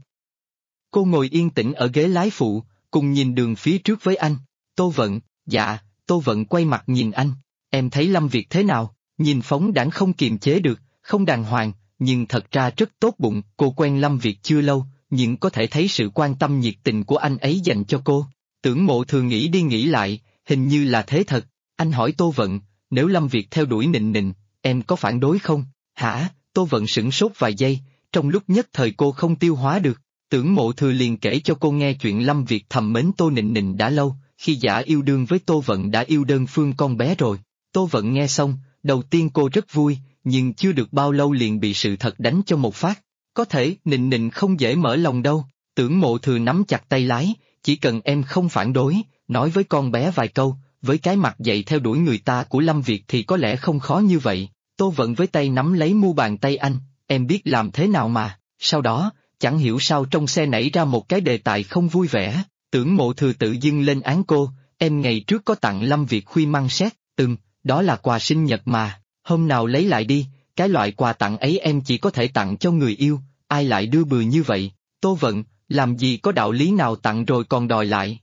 Cô ngồi yên tĩnh ở ghế lái phụ, cùng nhìn đường phía trước với anh. Tô Vận, dạ, Tô Vận quay mặt nhìn anh. Em thấy Lâm Việt thế nào? Nhìn phóng đãng không kiềm chế được, không đàng hoàng, nhưng thật ra rất tốt bụng. Cô quen Lâm Việt chưa lâu, nhưng có thể thấy sự quan tâm nhiệt tình của anh ấy dành cho cô. Tưởng Mộ Thừa nghĩ đi nghĩ lại, hình như là thế thật. Anh hỏi Tô Vận, nếu Lâm Việt theo đuổi Nịnh Nịnh, em có phản đối không? Hả? Tô Vận sửng sốt vài giây, trong lúc nhất thời cô không tiêu hóa được. Tưởng Mộ Thừa liền kể cho cô nghe chuyện Lâm Việt thầm mến Tô Nịnh Nịnh đã lâu, khi giả yêu đương với Tô Vận đã yêu đơn phương con bé rồi. Tô Vận nghe xong, đầu tiên cô rất vui, nhưng chưa được bao lâu liền bị sự thật đánh cho một phát. Có thể Nịnh Nịnh không dễ mở lòng đâu. Tưởng Mộ Thừa nắm chặt tay lái, chỉ cần em không phản đối, nói với con bé vài câu, với cái mặt dậy theo đuổi người ta của Lâm Việt thì có lẽ không khó như vậy. Tô Vận với tay nắm lấy mu bàn tay anh, em biết làm thế nào mà. Sau đó, chẳng hiểu sao trong xe nảy ra một cái đề tài không vui vẻ. Tưởng Mộ Thừa tự dưng lên án cô, em ngày trước có tặng Lâm Việt khuy măng sét, đó là quà sinh nhật mà, hôm nào lấy lại đi, cái loại quà tặng ấy em chỉ có thể tặng cho người yêu, ai lại đưa bừa như vậy. Tô Vận, làm gì có đạo lý nào tặng rồi còn đòi lại.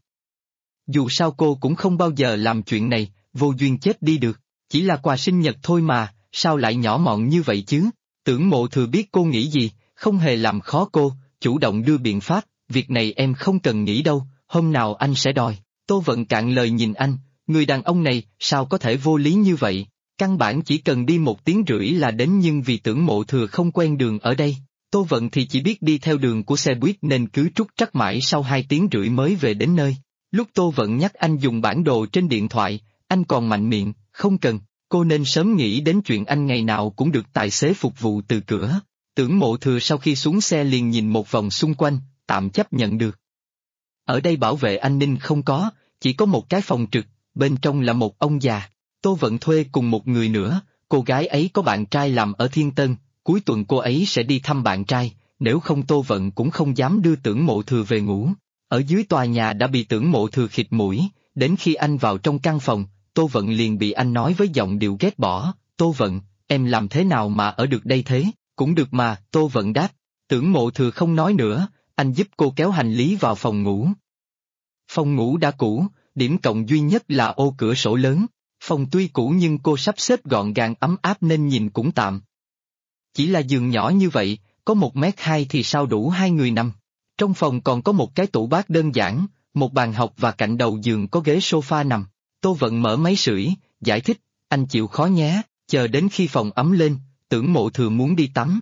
Dù sao cô cũng không bao giờ làm chuyện này, vô duyên chết đi được, chỉ là quà sinh nhật thôi mà, sao lại nhỏ mọn như vậy chứ. Tưởng Mộ Thừa biết cô nghĩ gì, không hề làm khó cô, chủ động đưa biện pháp, việc này em không cần nghĩ đâu, hôm nào anh sẽ đòi. Tô Vận cạn lời nhìn anh, người đàn ông này sao có thể vô lý như vậy, căn bản chỉ cần đi 1 tiếng rưỡi là đến, nhưng vì Tưởng Mộ Thừa không quen đường ở đây, Tô Vận thì chỉ biết đi theo đường của xe buýt nên cứ trúc trắc mãi sau 2 tiếng rưỡi mới về đến nơi. Lúc Tô Vận nhắc anh dùng bản đồ trên điện thoại, anh còn mạnh miệng, không cần, cô nên sớm nghĩ đến chuyện anh ngày nào cũng được tài xế phục vụ từ cửa. Tưởng Mộ Thừa sau khi xuống xe liền nhìn một vòng xung quanh, tạm chấp nhận được. Ở đây bảo vệ an ninh không có, chỉ có một cái phòng trực, bên trong là một ông già. Tô Vận thuê cùng một người nữa, cô gái ấy có bạn trai làm ở Thiên Tân, cuối tuần cô ấy sẽ đi thăm bạn trai, nếu không Tô Vận cũng không dám đưa Tưởng Mộ Thừa về ngủ. Ở dưới tòa nhà đã bị Tưởng Mộ Thừa khịt mũi, đến khi anh vào trong căn phòng, Tô Vận liền bị anh nói với giọng điệu ghét bỏ, Tô Vận, em làm thế nào mà ở được đây thế? Cũng được mà, Tô Vận đáp. Tưởng Mộ Thừa không nói nữa, anh giúp cô kéo hành lý vào phòng ngủ. Phòng ngủ đã cũ, điểm cộng duy nhất là ô cửa sổ lớn. Phòng tuy cũ nhưng cô sắp xếp gọn gàng ấm áp nên nhìn cũng tạm. Chỉ là giường nhỏ như vậy, có 1m2 thì sao đủ 2 người nằm. Trong phòng còn có một cái tủ bát đơn giản, một bàn học và cạnh đầu giường có ghế sofa nằm. Tô Vận mở máy sưởi, giải thích, anh chịu khó nhé, chờ đến khi phòng ấm lên, Tưởng Mộ Thừa muốn đi tắm.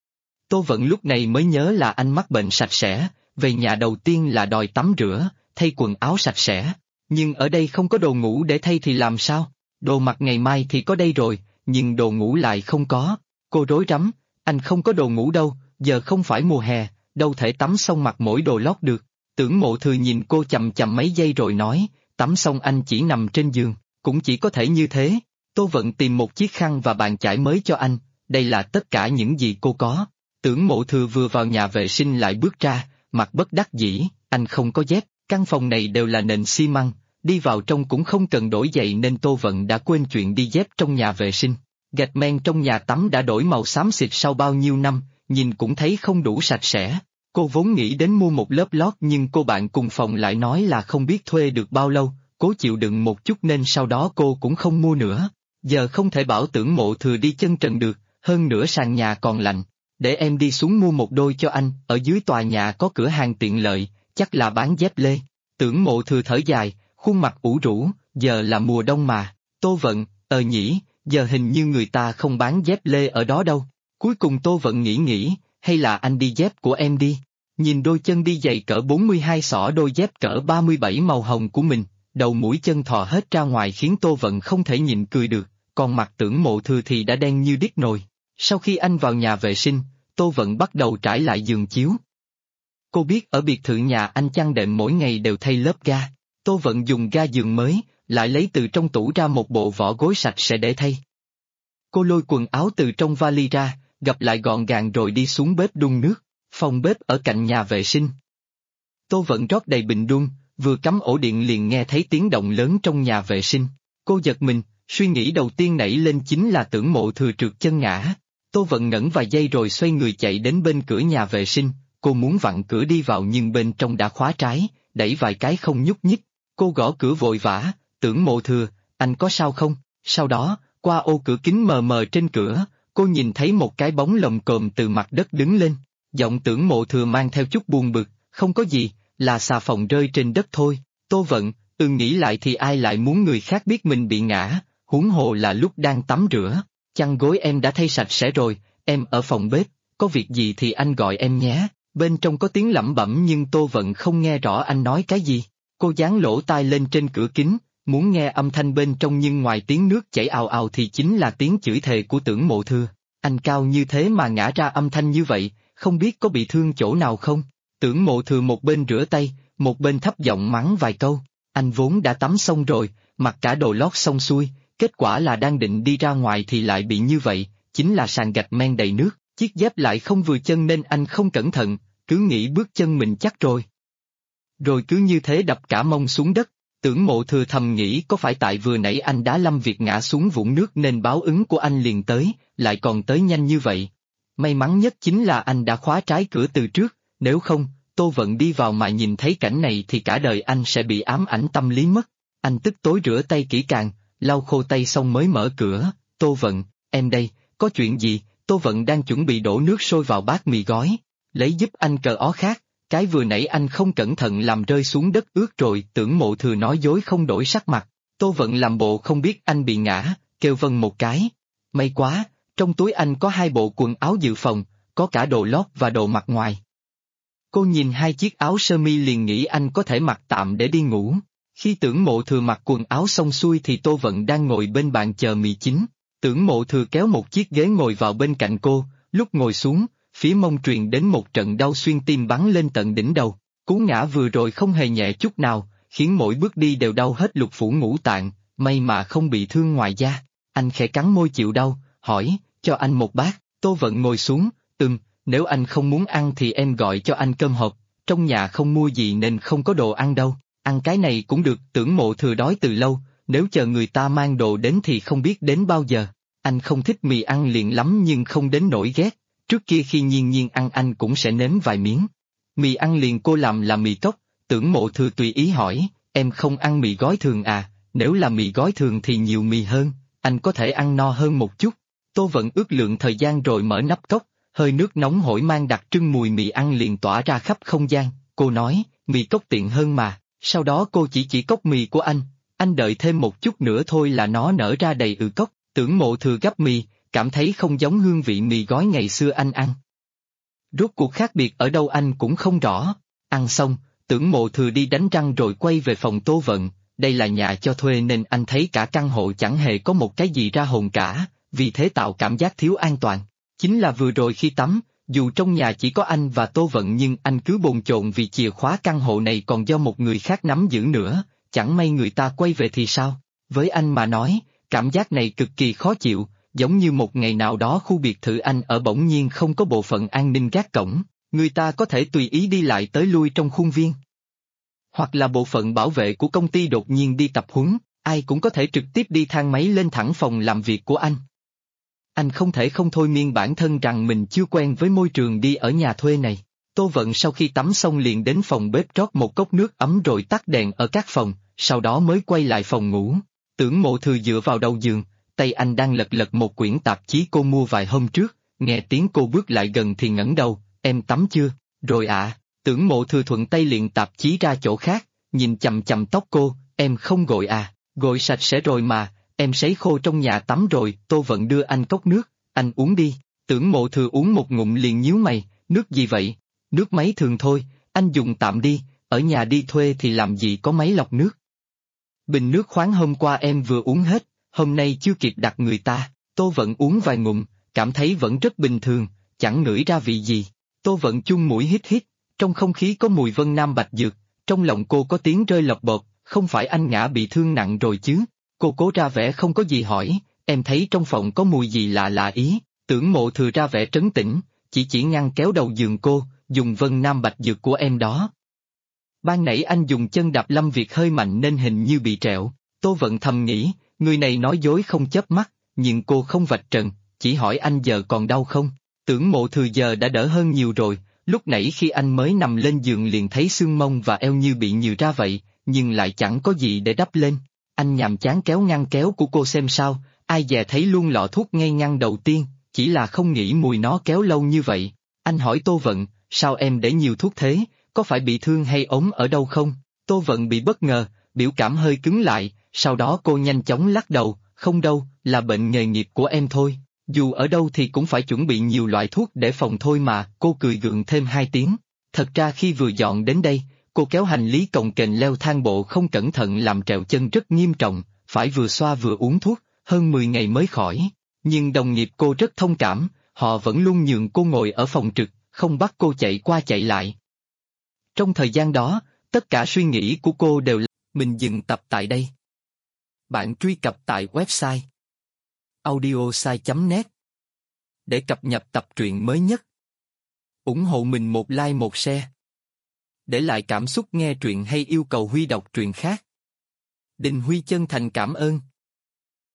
Tô Vận lúc này mới nhớ là anh mắc bệnh sạch sẽ, về nhà đầu tiên là đòi tắm rửa, thay quần áo sạch sẽ. Nhưng ở đây không có đồ ngủ để thay thì làm sao? Đồ mặc ngày mai thì có đây rồi, nhưng đồ ngủ lại không có. Cô rối rắm, anh không có đồ ngủ đâu, giờ không phải mùa hè, đâu thể tắm xong mặc mỗi đồ lót được. Tưởng Mộ Thừa nhìn cô chằm chằm mấy giây rồi nói, tắm xong anh chỉ nằm trên giường, cũng chỉ có thể như thế. Tô Vận tìm một chiếc khăn và bàn chải mới cho anh, đây là tất cả những gì cô có. Tưởng Mộ Thừa vừa vào nhà vệ sinh lại bước ra, mặt bất đắc dĩ, anh không có dép, căn phòng này đều là nền xi măng, đi vào trong cũng không cần đổi giày nên Tô Vận đã quên chuyện đi dép trong nhà vệ sinh. Gạch men trong nhà tắm đã đổi màu xám xịt sau bao nhiêu năm, nhìn cũng thấy không đủ sạch sẽ. Cô vốn nghĩ đến mua một lớp lót nhưng cô bạn cùng phòng lại nói là không biết thuê được bao lâu, cố chịu đựng một chút nên sau đó cô cũng không mua nữa. Giờ không thể bảo Tưởng Mộ Thừa đi chân trần được, hơn nữa sàn nhà còn lạnh. Để em đi xuống mua một đôi cho anh, ở dưới tòa nhà có cửa hàng tiện lợi, chắc là bán dép lê. Tưởng Mộ Thừa thở dài, khuôn mặt ủ rũ, giờ là mùa đông mà. Tô Vận, nhỉ, giờ hình như người ta không bán dép lê ở đó đâu. Cuối cùng Tô Vận nghĩ, hay là anh đi dép của em đi. Nhìn đôi chân đi giày cỡ 42 xỏ đôi dép cỡ 37 màu hồng của mình, đầu mũi chân thò hết ra ngoài khiến Tô Vận không thể nhịn cười được, còn mặt Tưởng Mộ Thừa thì đã đen như đít nồi. Sau khi anh vào nhà vệ sinh, Tô Vận bắt đầu trải lại giường chiếu. Cô biết ở biệt thự nhà anh chăn đệm mỗi ngày đều thay lớp ga. Tô Vận dùng ga giường mới, lại lấy từ trong tủ ra một bộ vỏ gối sạch sẽ để thay. Cô lôi quần áo từ trong vali ra, gập lại gọn gàng rồi đi xuống bếp đun nước, phòng bếp ở cạnh nhà vệ sinh. Tô Vận rót đầy bình đun, vừa cắm ổ điện liền nghe thấy tiếng động lớn trong nhà vệ sinh. Cô giật mình, Suy nghĩ đầu tiên nảy lên chính là Tưởng Mộ Thừa trượt chân ngã. Tô Vận ngẩn vài giây rồi xoay người chạy đến bên cửa nhà vệ sinh, cô muốn vặn cửa đi vào nhưng bên trong đã khóa trái, đẩy vài cái không nhúc nhích. Cô gõ cửa vội vã, Tưởng Mộ Thừa, anh có sao không? Sau đó, qua ô cửa kính mờ mờ trên cửa, cô nhìn thấy một cái bóng lồm cồm từ mặt đất đứng lên. Giọng Tưởng Mộ Thừa mang theo chút buồn bực, không có gì, là xà phòng rơi trên đất thôi. Tô Vận, nghĩ lại thì ai lại muốn người khác biết mình bị ngã, huống hồ là lúc đang tắm rửa. Chăn gối em đã thay sạch sẽ rồi, em ở phòng bếp, có việc gì thì anh gọi em nhé. Bên trong có tiếng lẩm bẩm nhưng Tô Vận không nghe rõ anh nói cái gì. Cô dán lỗ tai lên trên cửa kính, muốn nghe âm thanh bên trong nhưng ngoài tiếng nước chảy ào ào thì chính là tiếng chửi thề của Tưởng Mộ Thừa. Anh cao như thế mà ngã ra âm thanh như vậy, không biết có bị thương chỗ nào không? Tưởng Mộ Thừa một bên rửa tay, một bên thấp giọng mắng vài câu. Anh vốn đã tắm xong rồi, mặc cả đồ lót xong xuôi, kết quả là đang định đi ra ngoài thì lại bị như vậy, chính là sàn gạch men đầy nước, chiếc dép lại không vừa chân nên anh không cẩn thận, cứ nghĩ bước chân mình chắc rồi. Rồi cứ như thế đập cả mông xuống đất. Tưởng Mộ Thừa thầm nghĩ có phải tại vừa nãy anh đá Lâm Việt ngã xuống vũng nước nên báo ứng của anh liền tới, lại còn tới nhanh như vậy. May mắn nhất chính là anh đã khóa trái cửa từ trước, nếu không, Tô Vận đi vào mà nhìn thấy cảnh này thì cả đời anh sẽ bị ám ảnh tâm lý mất. Anh tức tối rửa tay kỹ càng, lau khô tay xong mới mở cửa. Tô Vận, em đây, có chuyện gì? Tô Vận đang chuẩn bị đổ nước sôi vào bát mì gói, lấy giúp anh cờ ó khác. Cái vừa nãy anh không cẩn thận làm rơi xuống đất ướt rồi. Tưởng Mộ Thừa nói dối không đổi sắc mặt. Tô Vận làm bộ không biết anh bị ngã, kêu vâng một cái. May quá, trong túi anh có 2 bộ quần áo dự phòng, có cả đồ lót và đồ mặc ngoài. Cô nhìn 2 chiếc áo sơ mi liền nghĩ anh có thể mặc tạm để đi ngủ. Khi Tưởng Mộ Thừa mặc quần áo xong xuôi thì Tô Vận đang ngồi bên bàn chờ mì chín. Tưởng Mộ Thừa kéo một chiếc ghế ngồi vào bên cạnh cô, lúc ngồi xuống, phía mông truyền đến một trận đau xuyên tim bắn lên tận đỉnh đầu. Cú ngã vừa rồi không hề nhẹ chút nào, khiến mỗi bước đi đều đau hết lục phủ ngũ tạng, may mà không bị thương ngoài da. Anh khẽ cắn môi chịu đau, hỏi, cho anh một bát. Tô Vận ngồi xuống, nếu anh không muốn ăn thì em gọi cho anh cơm hộp, trong nhà không mua gì nên không có đồ ăn đâu, ăn cái này cũng được. Tưởng Mộ Thừa đói từ lâu, nếu chờ người ta mang đồ đến thì không biết đến bao giờ. Anh không thích mì ăn liền lắm nhưng không đến nỗi ghét. Trước kia khi Nhiên Nhiên ăn anh cũng sẽ nếm vài miếng. Mì ăn liền cô làm là mì cốc. Tưởng Mộ Thừa tùy ý hỏi, em không ăn mì gói thường à? Nếu là mì gói thường thì nhiều mì hơn, anh có thể ăn no hơn một chút. Tô Vận ước lượng thời gian rồi mở nắp cốc, hơi nước nóng hổi mang đặc trưng mùi mì ăn liền tỏa ra khắp không gian. Cô nói, mì cốc tiện hơn mà. Sau đó cô chỉ cốc mì của anh đợi thêm một chút nữa thôi là nó nở ra đầy cốc. Tưởng Mộ Thừa gắp mì, cảm thấy không giống hương vị mì gói ngày xưa anh ăn. Rốt cuộc khác biệt ở đâu anh cũng không rõ. Ăn xong, Tưởng Mộ Thừa đi đánh răng rồi quay về phòng Tô Vận. Đây là nhà cho thuê nên anh thấy cả căn hộ chẳng hề có một cái gì ra hồn cả, vì thế tạo cảm giác thiếu an toàn. Chính là vừa rồi khi tắm, dù trong nhà chỉ có anh và Tô Vận nhưng anh cứ bồn chồn vì chìa khóa căn hộ này còn do một người khác nắm giữ nữa, chẳng may người ta quay về thì sao? Với anh mà nói, cảm giác này cực kỳ khó chịu, giống như một ngày nào đó khu biệt thự anh ở bỗng nhiên không có bộ phận an ninh gác cổng, người ta có thể tùy ý đi lại tới lui trong khuôn viên. Hoặc là bộ phận bảo vệ của công ty đột nhiên đi tập huấn, ai cũng có thể trực tiếp đi thang máy lên thẳng phòng làm việc của anh. Anh không thể không thôi miên bản thân rằng mình chưa quen với môi trường đi ở nhà thuê này. Tô Vận sau khi tắm xong liền đến phòng bếp rót một cốc nước ấm rồi tắt đèn ở các phòng, sau đó mới quay lại phòng ngủ. Tưởng Mộ Thừa dựa vào đầu giường, tay anh đang lật một quyển tạp chí cô mua vài hôm trước, nghe tiếng cô bước lại gần thì ngẩng đầu, em tắm chưa? Rồi ạ. Tưởng Mộ Thừa thuận tay liền tạp chí ra chỗ khác, nhìn chằm chằm tóc cô, em không gội à? Gội sạch sẽ rồi mà, em sấy khô trong nhà tắm rồi. Tô Vận đưa anh cốc nước, anh uống đi. Tưởng Mộ Thừa uống một ngụm liền nhíu mày, nước gì vậy? Nước máy thường thôi, anh dùng tạm đi, ở nhà đi thuê thì làm gì có máy lọc nước. Bình nước khoáng hôm qua em vừa uống hết, hôm nay chưa kịp đặt người ta. Tô Vận uống vài ngụm, cảm thấy vẫn rất bình thường, chẳng ngửi ra vị gì. Tô Vận chung mũi hít hít, trong không khí có mùi Vân Nam Bạch Dược, trong lòng cô có tiếng rơi lọc bột, không phải anh ngã bị thương nặng rồi chứ? Cô cố ra vẻ không có gì hỏi, em thấy trong phòng có mùi gì lạ lạ ý. Tưởng Mộ Thừa ra vẻ trấn tĩnh, chỉ ngăn kéo đầu giường cô, dùng Vân Nam Bạch Dược của em đó. Ban nãy anh dùng chân đạp Lâm Việt hơi mạnh nên hình như bị trẹo. Tô Vận thầm nghĩ, Người này nói dối không chớp mắt, nhưng cô không vạch trần, chỉ hỏi anh giờ còn đau không? Tưởng Mộ Thừa giờ đã đỡ hơn nhiều rồi, lúc nãy khi anh mới nằm lên giường liền thấy xương mông và eo như bị nhừ ra vậy, nhưng lại chẳng có gì để đắp lên. Anh nhàm chán kéo ngăn kéo của cô xem sao, ai dè thấy luôn lọ thuốc ngay ngăn đầu tiên, chỉ là không nghĩ mùi nó kéo lâu như vậy. Anh hỏi Tô Vận, sao em để nhiều thuốc thế, có phải bị thương hay ốm ở đâu không? Tô Vận bị bất ngờ, biểu cảm hơi cứng lại, sau đó cô nhanh chóng lắc đầu, không đâu, là bệnh nghề nghiệp của em thôi. Dù ở đâu thì cũng phải chuẩn bị nhiều loại thuốc để phòng thôi mà, cô cười gượng thêm 2 tiếng. Thật ra khi vừa dọn đến đây, cô kéo hành lý cồng kềnh leo thang bộ không cẩn thận làm trẹo chân rất nghiêm trọng, phải vừa xoa vừa uống thuốc, hơn 10 ngày mới khỏi. Nhưng đồng nghiệp cô rất thông cảm, họ vẫn luôn nhường cô ngồi ở phòng trực, không bắt cô chạy qua chạy lại. Trong thời gian đó, tất cả suy nghĩ của cô đều là mình dừng tập tại đây. Bạn truy cập tại website audiosai.net để cập nhật tập truyện mới nhất. Ủng hộ mình một like một share. Để lại cảm xúc nghe truyện hay yêu cầu Huy đọc truyện khác. Đình Huy chân thành cảm ơn.